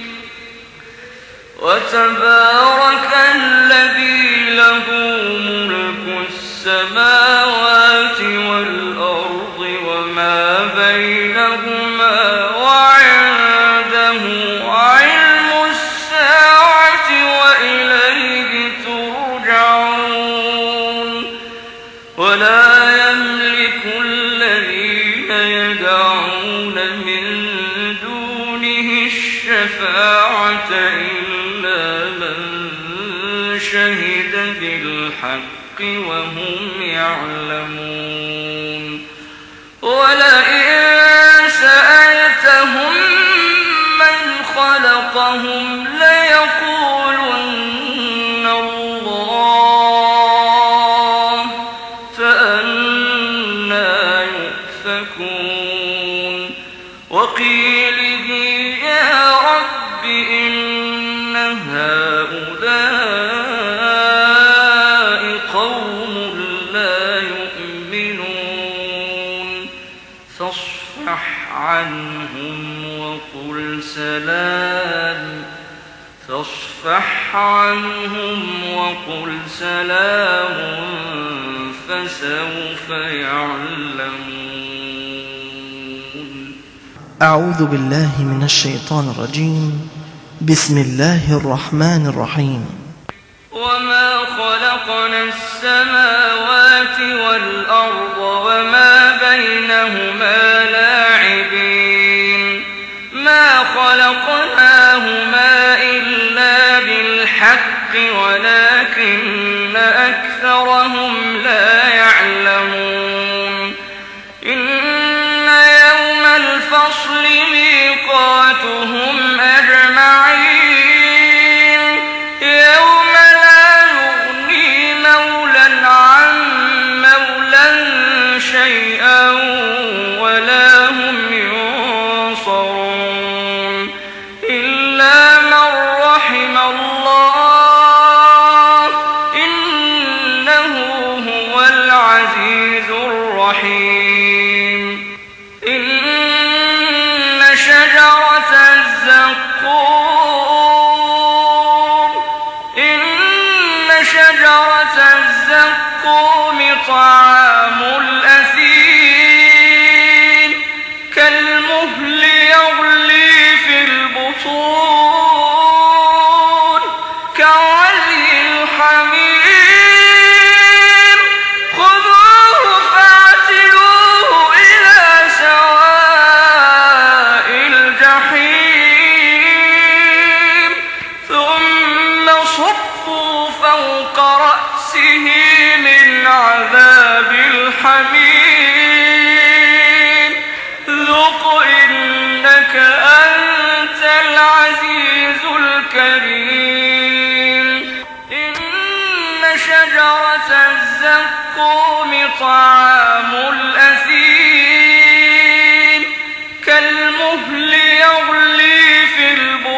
وتبارك الذي له ملك السماوات والأرض وما بينهما وعنده علم الساعة وإليه ترجعون ولا يملك الذين يدعون شهد بالحق وهم يعلمون ولئن سألتهم من خلقهم ليقولن الله فأنى يؤفكون وقيله يا رب إن هؤلاء قوم لا يؤمنون فاصفح عنهم وقل سلام فاصفح عنهم وقل سلام فسوف يعلمون. أعوذ بالله من الشيطان الرجيم. بسم الله الرحمن الرحيم. وما خلقنا السماوات والأرض وما بينهما لاعبين ما خلقناهما إلا بالحق ولكن أكثرهم لا يعلمون إن يوم الفصل ميقاتهم أجمعين يوم لا يغني مولى عن مولى شيئا ولا هم ينصرون إلا من رحم الله إنه هو العزيز الرحيم. إن شجرة الزقوم إن شجرة الزقوم طعام الأثيم كالمهل يغلي في البطون كغلي الحميم خذوه فاعتلوه إلى سواء الجحيم ثم صبوا فوق رأسه من عذاب الحميم ذق إنك أنت العزيز الكريم. إن شجرة الزقوم طعام الأثيم كالمهل يغلي في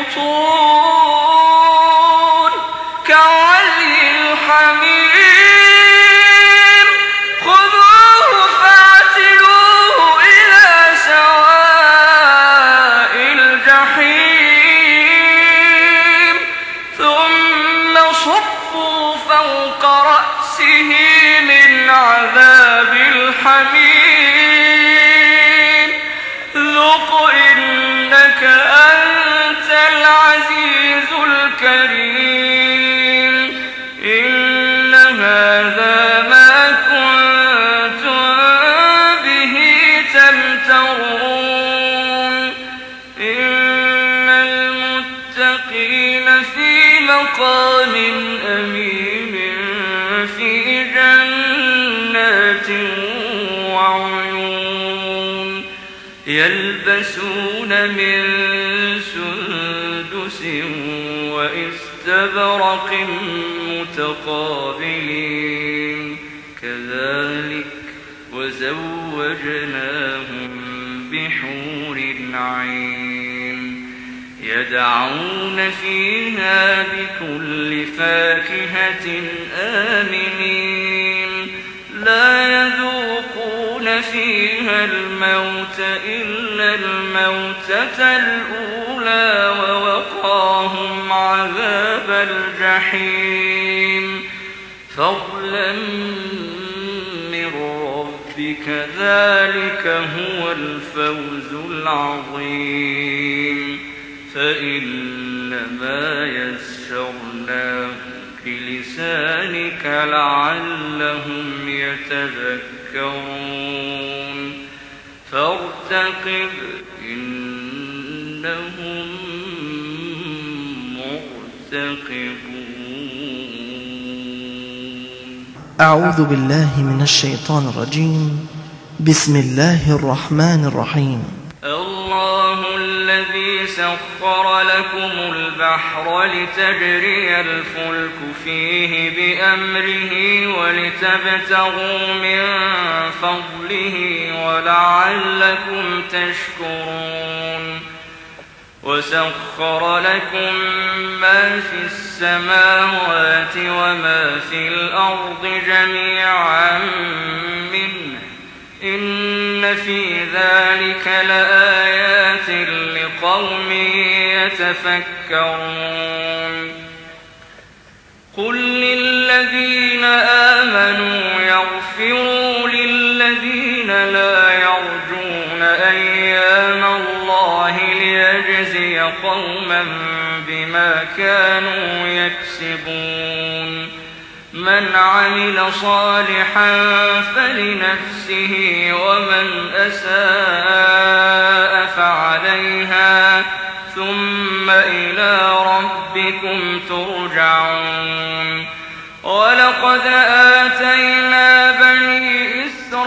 البطون كغلي الحميم خذوه فاعتلوه إلى سواء الجحيم ثم صبوا فوق رأسه من عذاب الحميم ذق إنك أنت العزيز الكريم. إن هذا ما كنتم به تمترون إن المتقين في مقام أمين في جنات وعيون يلبسون من سندس واستبرق متقابلين كذلك وزوجناهم بحور عين يدعون فيها بكل فاكهة آمنين لا يذوقون فيها الموت إلا الموتة الأولى ووقاهم عذاب الجحيم فضلا من ربك ذلك هو الفوز العظيم. فإنما يسرناه بلسانك لعلهم يتذكرون فارتقب إنهم مرتقبون. أعوذ بالله من الشيطان الرجيم. بسم الله الرحمن الرحيم. الله الذي سخر لكم البحر لتجري الفلك فيه بأمره ولتبتغوا من فضله ولعلكم تشكرون. وسخر لكم ما في السماوات وما في الأرض جميعا منه إن في ذلك لآيات لقوم يتفكرون. قل للذين آمنوا يغفروا للذين لا يرجون أيام الله ليجزي قوما بما كانوا يكسبون. من عمل صالحا فلنفسه ومن أساء فعليها ثم إلى ربكم ترجعون. ولقد آتينا بني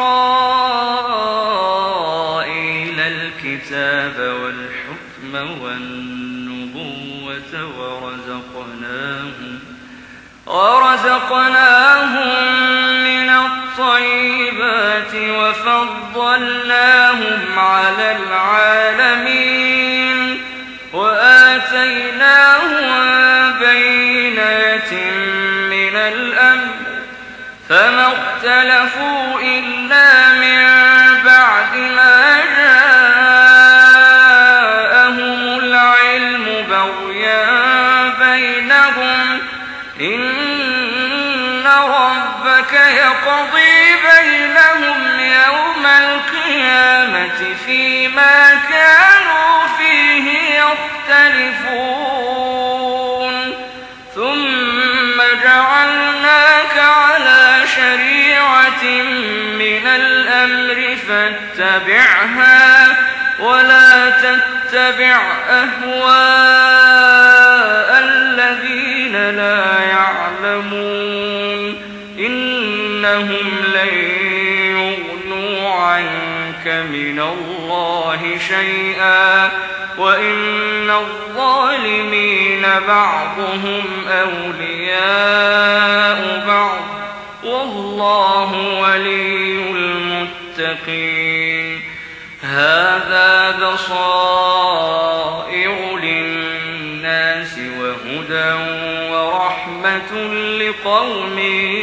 إسرائيل الكتاب والحكم والنبوة ورزقناهم ورزقناهم من الطيبات وفضلناهم على العالمين وآتيناهم بينات من الأمر فما اختلفوا إلا من بعد ما جاءهم العلم بغيا بينهم إن ربك يقضي بينهم يوم القيامة فيما كانوا فيه يختلفون. ثم جعلناك على شريعة من الأمر فاتبعها ولا تتبع أهواء الذين لا يعلمون إنهم لن يغنوا عنك من الله شيئا وإن الظالمين بعضهم أولياء بعض والله ولي المتقين. هذا بصائر للناس وهدى ورحمة لقوم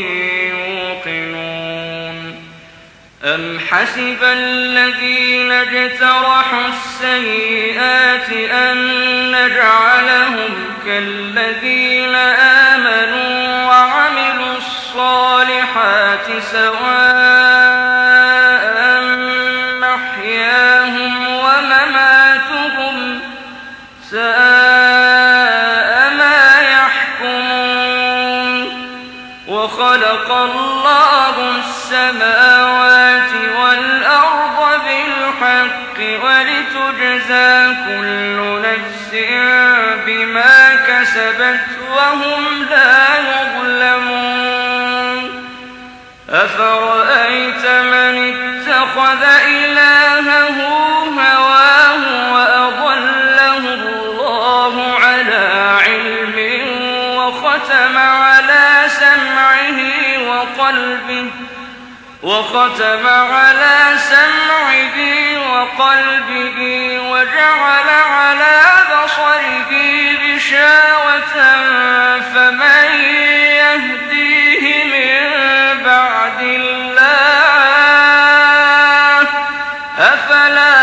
يوقنون. أم حسب الذين اجترحوا السيئات أن نجعلهم كالذين آمنوا وعملوا الصالحات سواء محياهم ومماتهم ساء ما يحكمون. وخلق الله السماوات والأرض بالحق ولتجزى كل نفس بما كسبت وهم لا يظلمون. أفرأيت من اتخذ إلهه هواه وأضله الله على علم وختم على سمعه وقلبه وختم على سمعه وقلبه وجعل على بصره غشاوة فمن يهديه من بعد الله أفلا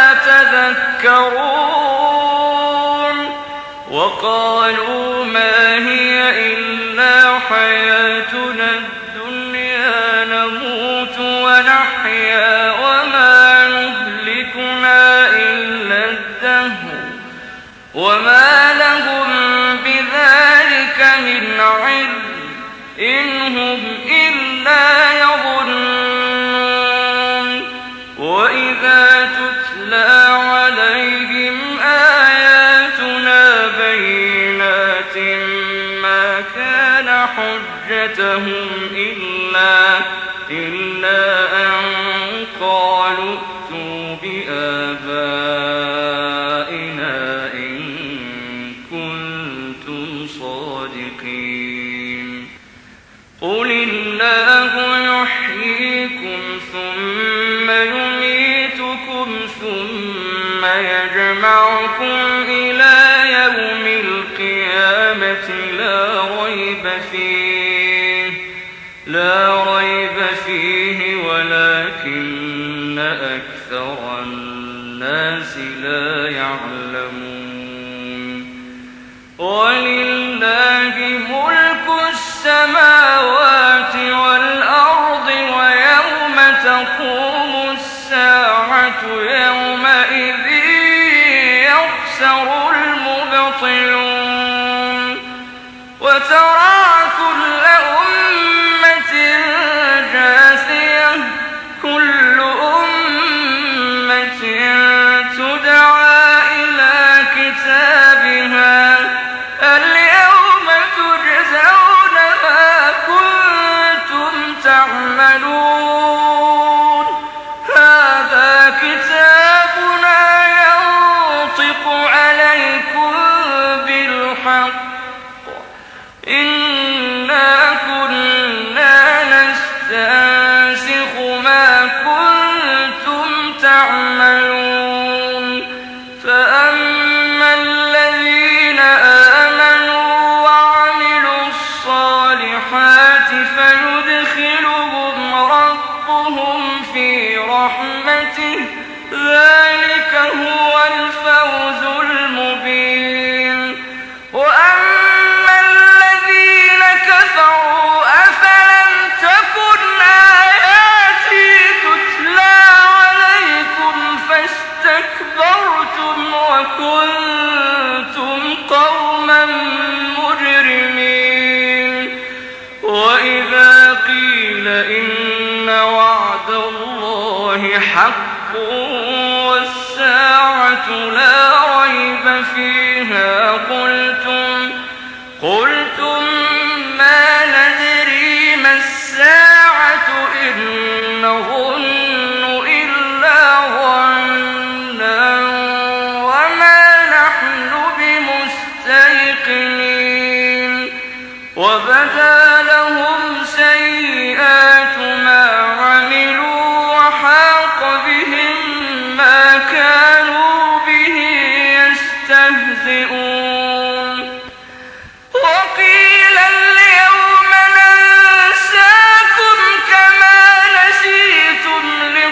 تذكرون. وقالوا ما هي إلا حياتنا الدنيا نموت ونحيا وما نهلكنا إلا الدهر وما لهم بذلك من علم إن هم إلا يظنون. وإذا تتلى عليهم آياتنا بينات ما كان حجتهم إلا, إلا أن قالوا ائتوا بآبائنا إن كنتم صادقين. قل الله يحييكم ثم يميتكم ثم يجمعكم إلى يوم القيامة لا ريب فيه لا ريب فيه ولكن أكثر الناس لا يعلمون. ولله ملك السماوات والأرض ويوم تقوم الساعة يومئذ يخسر المبطلون. وترى كل أمة جاثية كل أمة تدعى إلى كتابها اليوم تجزون ما كنتم تعملون. هذا كتابنا ينطق عليكم بالحق إنا كنا نستنسخ ما كنتم تعملون. فأما الذين آمنوا وعملوا الصالحات فيدخلهم ربهم في رحمته ذلك هو الفوز المبين. وأما الذين كفروا أفلم تكن آياتي تتلى عليكم فاستكبرتم وكنتم قوما مجرمين. وإذا قيل إن وعد الله حق والساعة لا ريب فيها قلتم قلتم ما ندري ما الساعة إن نظن إلا ظنا وما نحن بمستيقنين. وبدا لهم سيئات ما عملوا وحاق بهم ما كانوا به يستهزئون. وقيل اليوم ننساكم كما نسيتم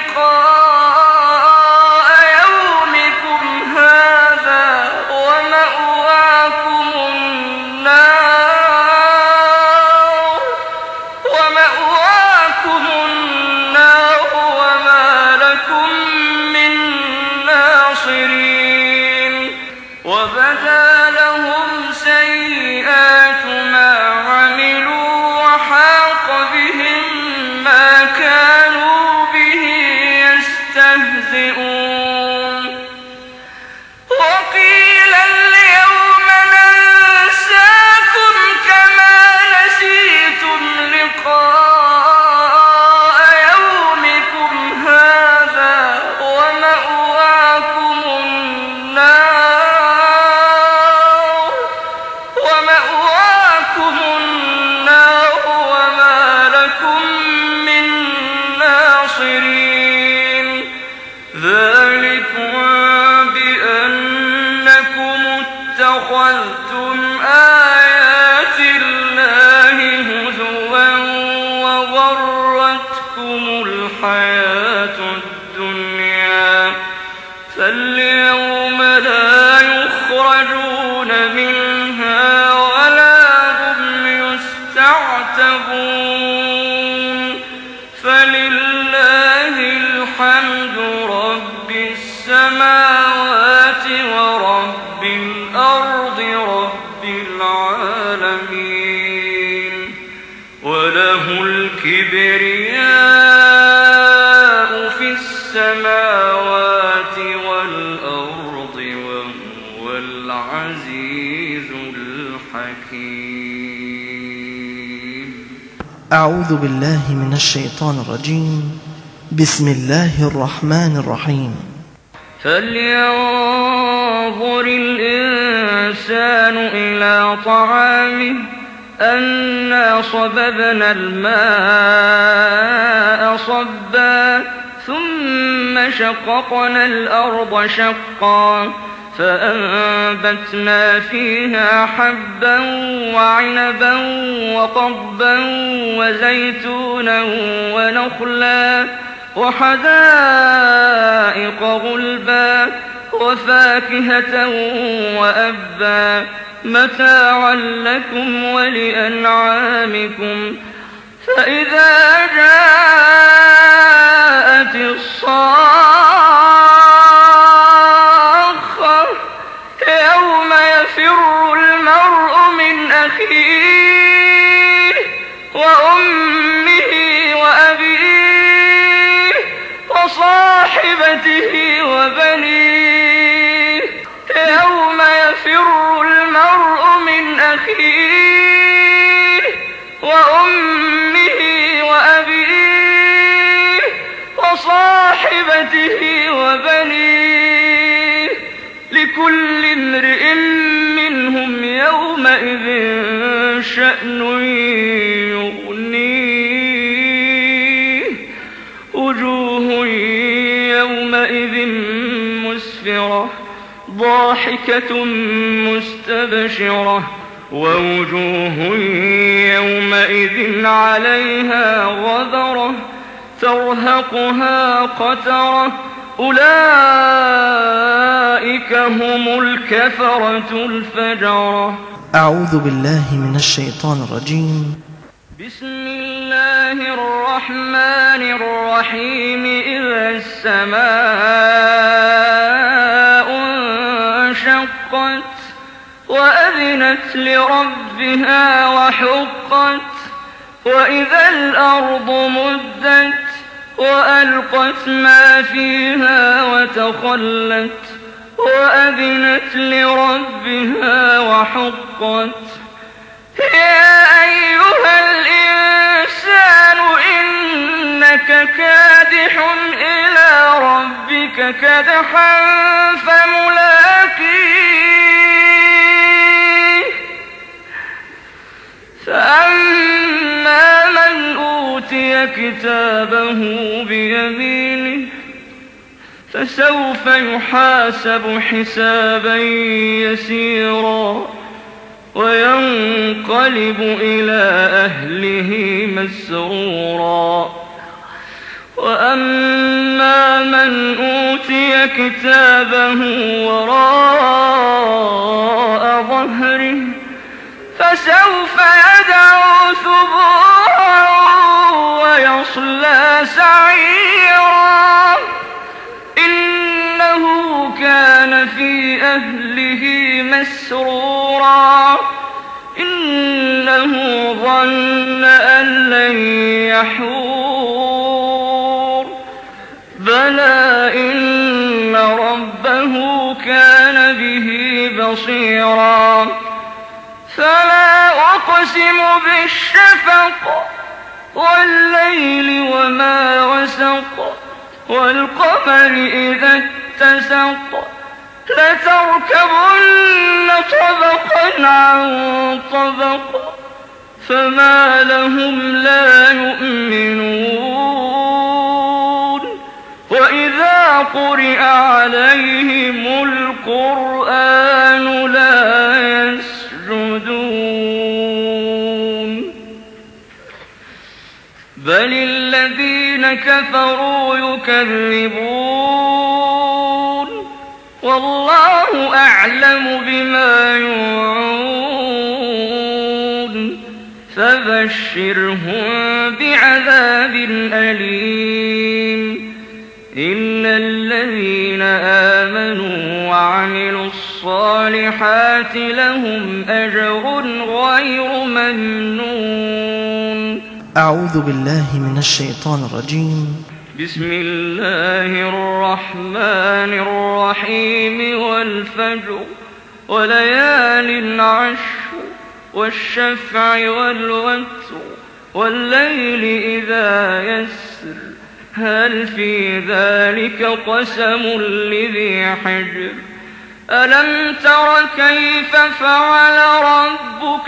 لقاء يومكم هذا ومأواكم النار ومأواكم النار وما لكم من ناصرين. وبدا لهم سيئات ما عملوا وحاق بهم ما كانوا به يستهزئون. وقيل اليوم ننساكم كما نسيتم لقاء يومكم هذا ومأواكم النار ومأواكم النار وما لكم من ناصرين. ذلكم بأنكم اتخذتم آيات الله هزوا وغرتكم الحياة الدنيا فاليوم لا يخرجون منها ولا هم يستعتبون. فلله الحمد رب السماوات ورب الأرض رب العالمين. وله الكبرياء في السماوات والأرض وهو العزيز الحكيم. أعوذ بالله من الشيطان الرجيم. بسم الله الرحمن الرحيم. فلينظر الإنسان إلى طعامه أنا صببنا الماء صبا ثم شققنا الأرض شقا فأنبتنا فيها حبا وعنبا وقضبا وزيتونا ونخلا وحدائق غلبا وفاكهة وأبا متاعا لكم ولأنعامكم. فإذا جاءت الصاخة يوم يفر المرء من أخيه وأمه وأبيه وصاحبته وبنيه يوم يفر المرء من أخيه وأمه وأبيه وصاحبته وبنيه لكل امرئ منهم يومئذ شأن يغنيه وجوه يومئذ مسفرة ضاحكة مستبشرة ووجوه يومئذ عليها غبرة ترهقها قترة أولئك هم الكفرة الفجرة. أعوذ بالله من الشيطان الرجيم. بسم الله الرحمن الرحيم. إذا السماء انشقت وأذنت لربها وحقت وإذا الأرض مدت وألقت ما فيها وتخلت وأذنت لربها وحقت. يا أيها الإنسان إنك كادح إلى ربك كدحا فملاقيه. فأما من أوتي كتابه بيمينه فسوف يحاسب حسابا يسيرا وينقلب إلى أهله مسرورا. وأما من أوتي كتابه وراء ظهره فسوف يدعو ثبورا ويصلى سعيرا إنه كان في أهله مسرورا إنه ظن أن لن يحور بلى إن ربه كان به بصيرا. فلا أقسم بالشفق والليل وما وسق والقمر إذا اتسق لتركبن طبقا عن طبق فما لهم لا يؤمنون وإذا قرئ عليهم القرآن لا يسجدون بل الذين كفروا يكذبون والله أعلم بما يوعون فبشرهم بعذاب أليم. إن الذين آمنوا وعملوا الصالحات لهم أجر غير ممنون. أعوذ بالله من الشيطان الرجيم. بسم الله الرحمن الرحيم والفجر وليال عشر والشفع والوتر والليل إذا يسر هل في ذلك قسم لذي حجر ألم تر كيف فعل ربك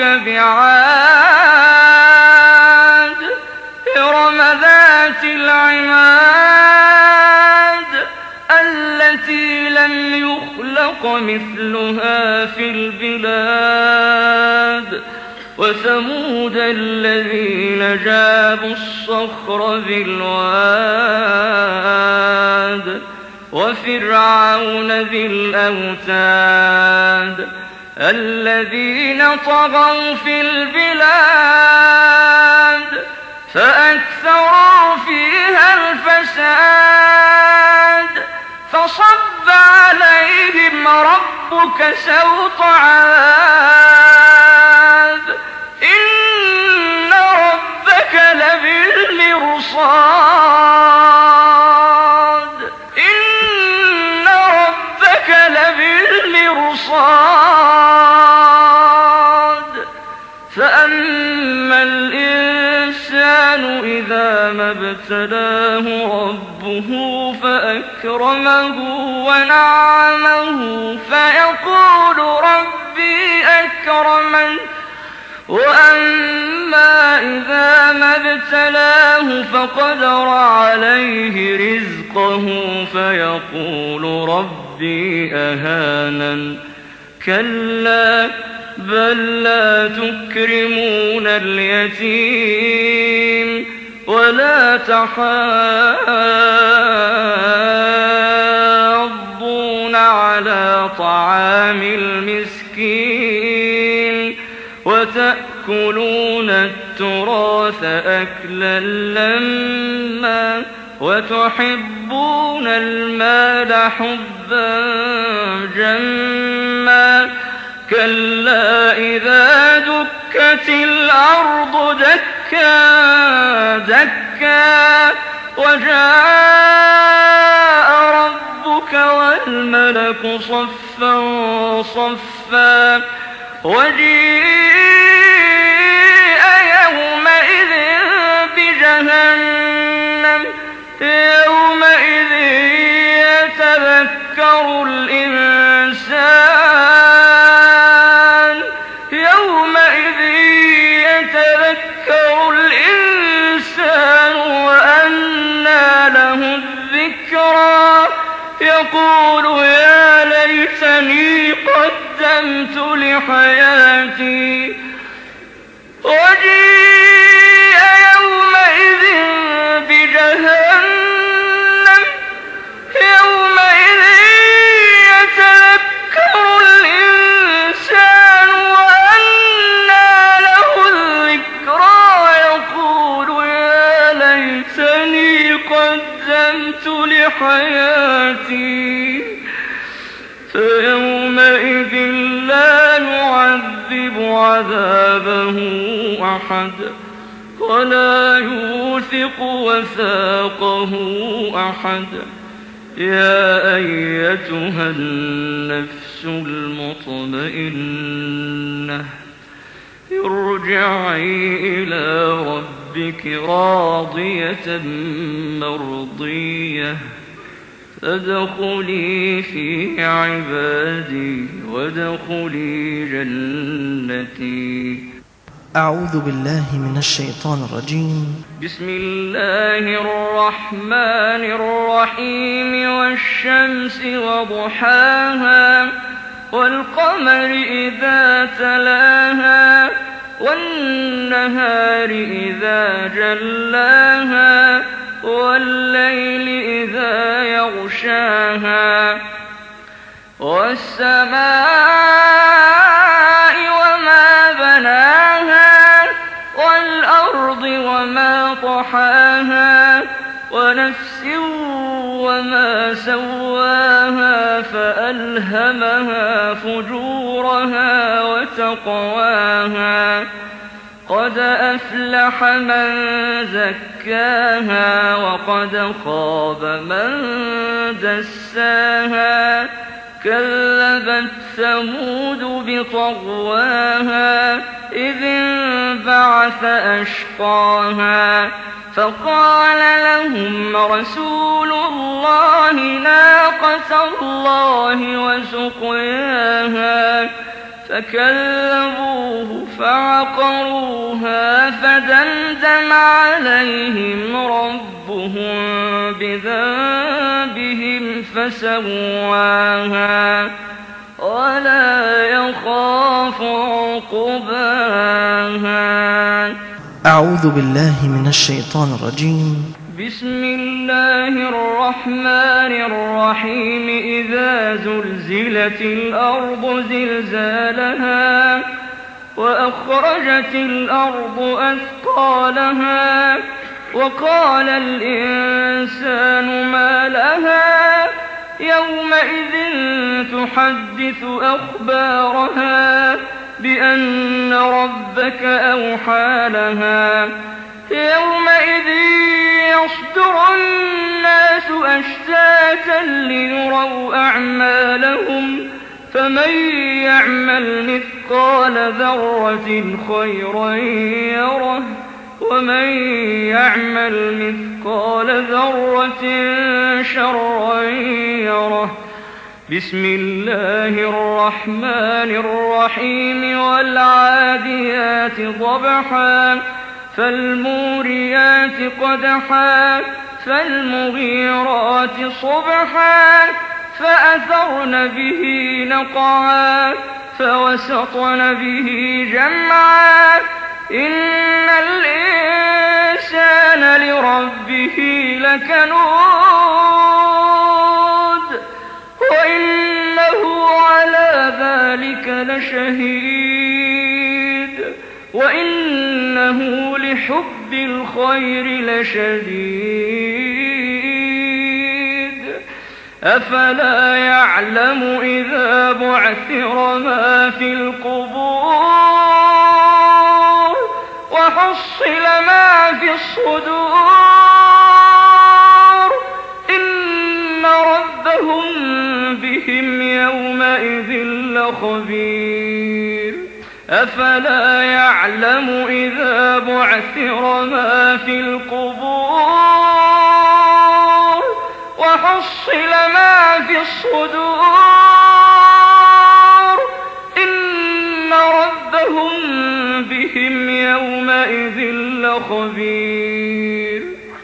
بعاد إرم ذات العماد التي لم يخلق مثلها في البلاد وثمود الذين جابوا الصخر بالواد وفرعون ذي الأوتاد الذين طغوا في البلاد فأكثروا فيها الفساد فصب عليهم ربك سوط عذاب إن ربك لبالمرصاد إن ربك لبالمرصاد فأما الإنسان إذا ما ابتلاه ربه فأكرمه ونعمه فيقول ربي أكرمن وأما إذا ما ابتلاه فقدر عليه رزقه فيقول ربي أهانن كلا بل لا تكرمون اليتيم ولا تحاضون على طعام المسكين وتأكلون التراث أكلا لما وتحبون المال حبا جما كلا إذا دكت الأرض دكا دكا وجاء ربك والملك صفا صفا وجيء يومئذ بجهنم يومئذ يتذكر الإنسان يومئذ يتذكر الإنسان وأنى له الذكرى يقول يا ليتني قدمت لحياتي وجيء يومئذ بجهنم يومئذ يتذكر الإنسان وأنى له الذكرى يقول يا ليتني قدمت لحياتي فيومئذ لا يعذب عذابه أحد ولا يوثق وثاقه أحد يا أيتها النفس المطمئنة ارجعي إلى ربك راضية مرضية فادخلي في عبادي وادخلي جنتي. أعوذ بالله من الشيطان الرجيم. بسم الله الرحمن الرحيم والشمس وضحاها والقمر إذا تلاها والنهار إذا جلاها والليل إذا يغشاها والسماء وما بناها والأرض وما طحاها ونفس وما سواها فألهمها فجورها وتقواها قد أفلح من زكاها وقد خاب من دساها كذبت ثمود بطغواها إذ انبعث أشقاها فقال لهم رسول الله ناقة الله وسقياها فكذبوه فعقروها فدمدم عليهم ربهم بذنبهم فسواها ولا يخاف عقباها. أعوذ بالله من الشيطان الرجيم. بسم الله الرحمن الرحيم. إذا زلزلت الأرض زلزالها وأخرجت الأرض أثقالها وقال الإنسان ما لها يومئذ تحدث أخبارها بأن ربك أوحى لها يومئذ يصدر الناس أشتاتا ليروا أعمالهم فمن يعمل مثقال ذرة خيرا يره ومن يعمل مثقال ذرة شرا يره. بسم الله الرحمن الرحيم. والعاديات ضبحا فالموريات قدحا فالمغيرات صبحا فأثرن به نقعا فوسطن به جمعا إن الإنسان لربه لكنود وإنه على ذلك لشهيد وإنه لحب الخير لشديد. أفلا يعلم إذا بعثر ما في القبور وحصل ما في الصدور إن ربهم بهم يومئذ لخبير. أفلا يعلم إذا بعثر ما في القبور وحصل ما في الصدور إن ربهم بهم يومئذ لخبير.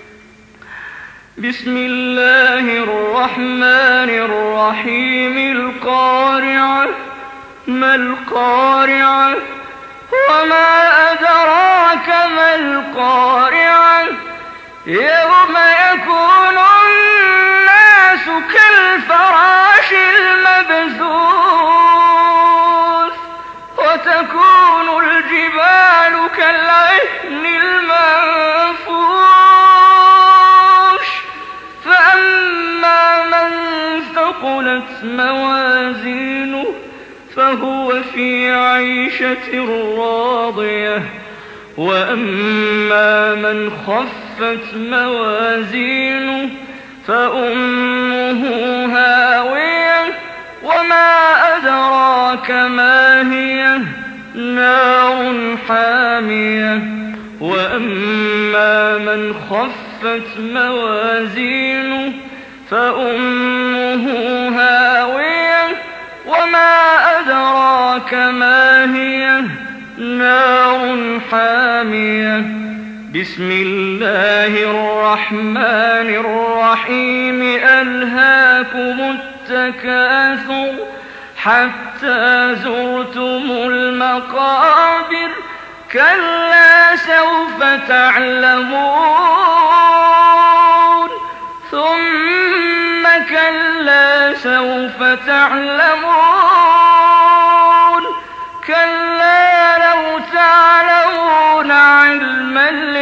بسم الله الرحمن الرحيم. القارعة ما القارعة وما أدراك ما القارعة يوم يكون الناس كالفراش المبثوث وتكون الجبال كالعهن المنفوش فأما من ثقلت موازينه فهو في عيشة راضية وأما من خفت موازينه فأمه هاوية وما أدراك ما هي نار حامية. وأما من خفت موازينه فأمه هاوية وما أدراك ما هي نار حامية. بسم الله الرحمن الرحيم. ألهاكم التكاثر حتى زرتم المقابر كلا سوف تعلمون ثم كلا سوف تعلمون كلا لو تعلمون علم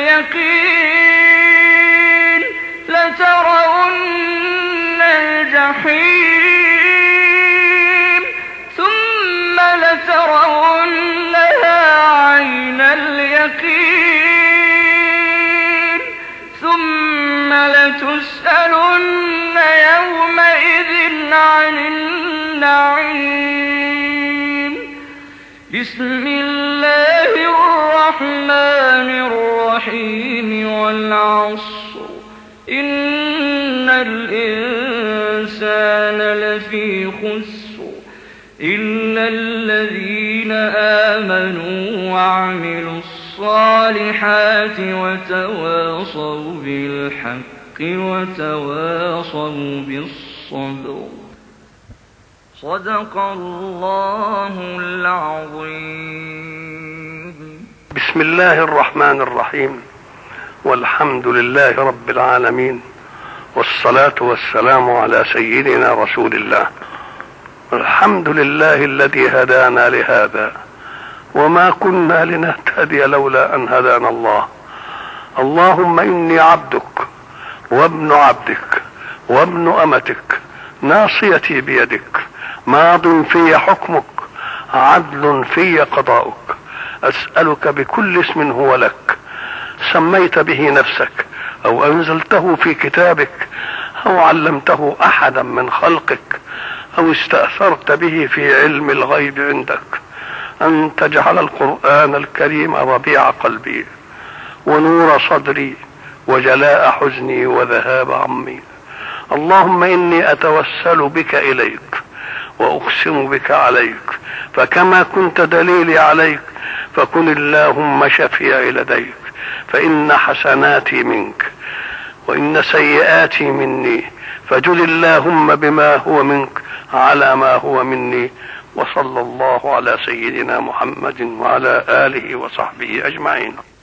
اليقين لترون الجحيم ثم لترونها عين اليقين ثم لترونها لتسألن يومئذ عن النعيم. بسم الله الرحمن الرحيم. والعصر إن الإنسان لفي خسر إلا الذين آمنوا وعملوا الصالحات وتواصوا بالحق وتواصوا بالصبر. صدق الله العظيم. بسم الله الرحمن الرحيم. والحمد لله رب العالمين، والصلاة والسلام على سيدنا رسول الله. الحمد لله الذي هدانا لهذا، وما كنا لنهتدي لولا أن هدانا الله. اللهم إني عبدك وابن عبدك وابن أمتك، ناصيتي بيدك، ماض في حكمك، عدل في قضاؤك. أسألك بكل اسم هو لك، سميت به نفسك أو أنزلته في كتابك أو علمته أحدا من خلقك أو استأثرت به في علم الغيب عندك، أن تجعل القرآن الكريم ربيع قلبي ونور صدري وجلاء حزني وذهاب عمي. اللهم إني أتوسل بك إليك وأقسم بك عليك، فكما كنت دليلي عليك فكن اللهم شفيعي لديك، فإن حسناتي منك وإن سيئاتي مني، فجل اللهم بما هو منك على ما هو مني. وصلى الله على سيدنا محمد وعلى آله وصحبه أجمعين.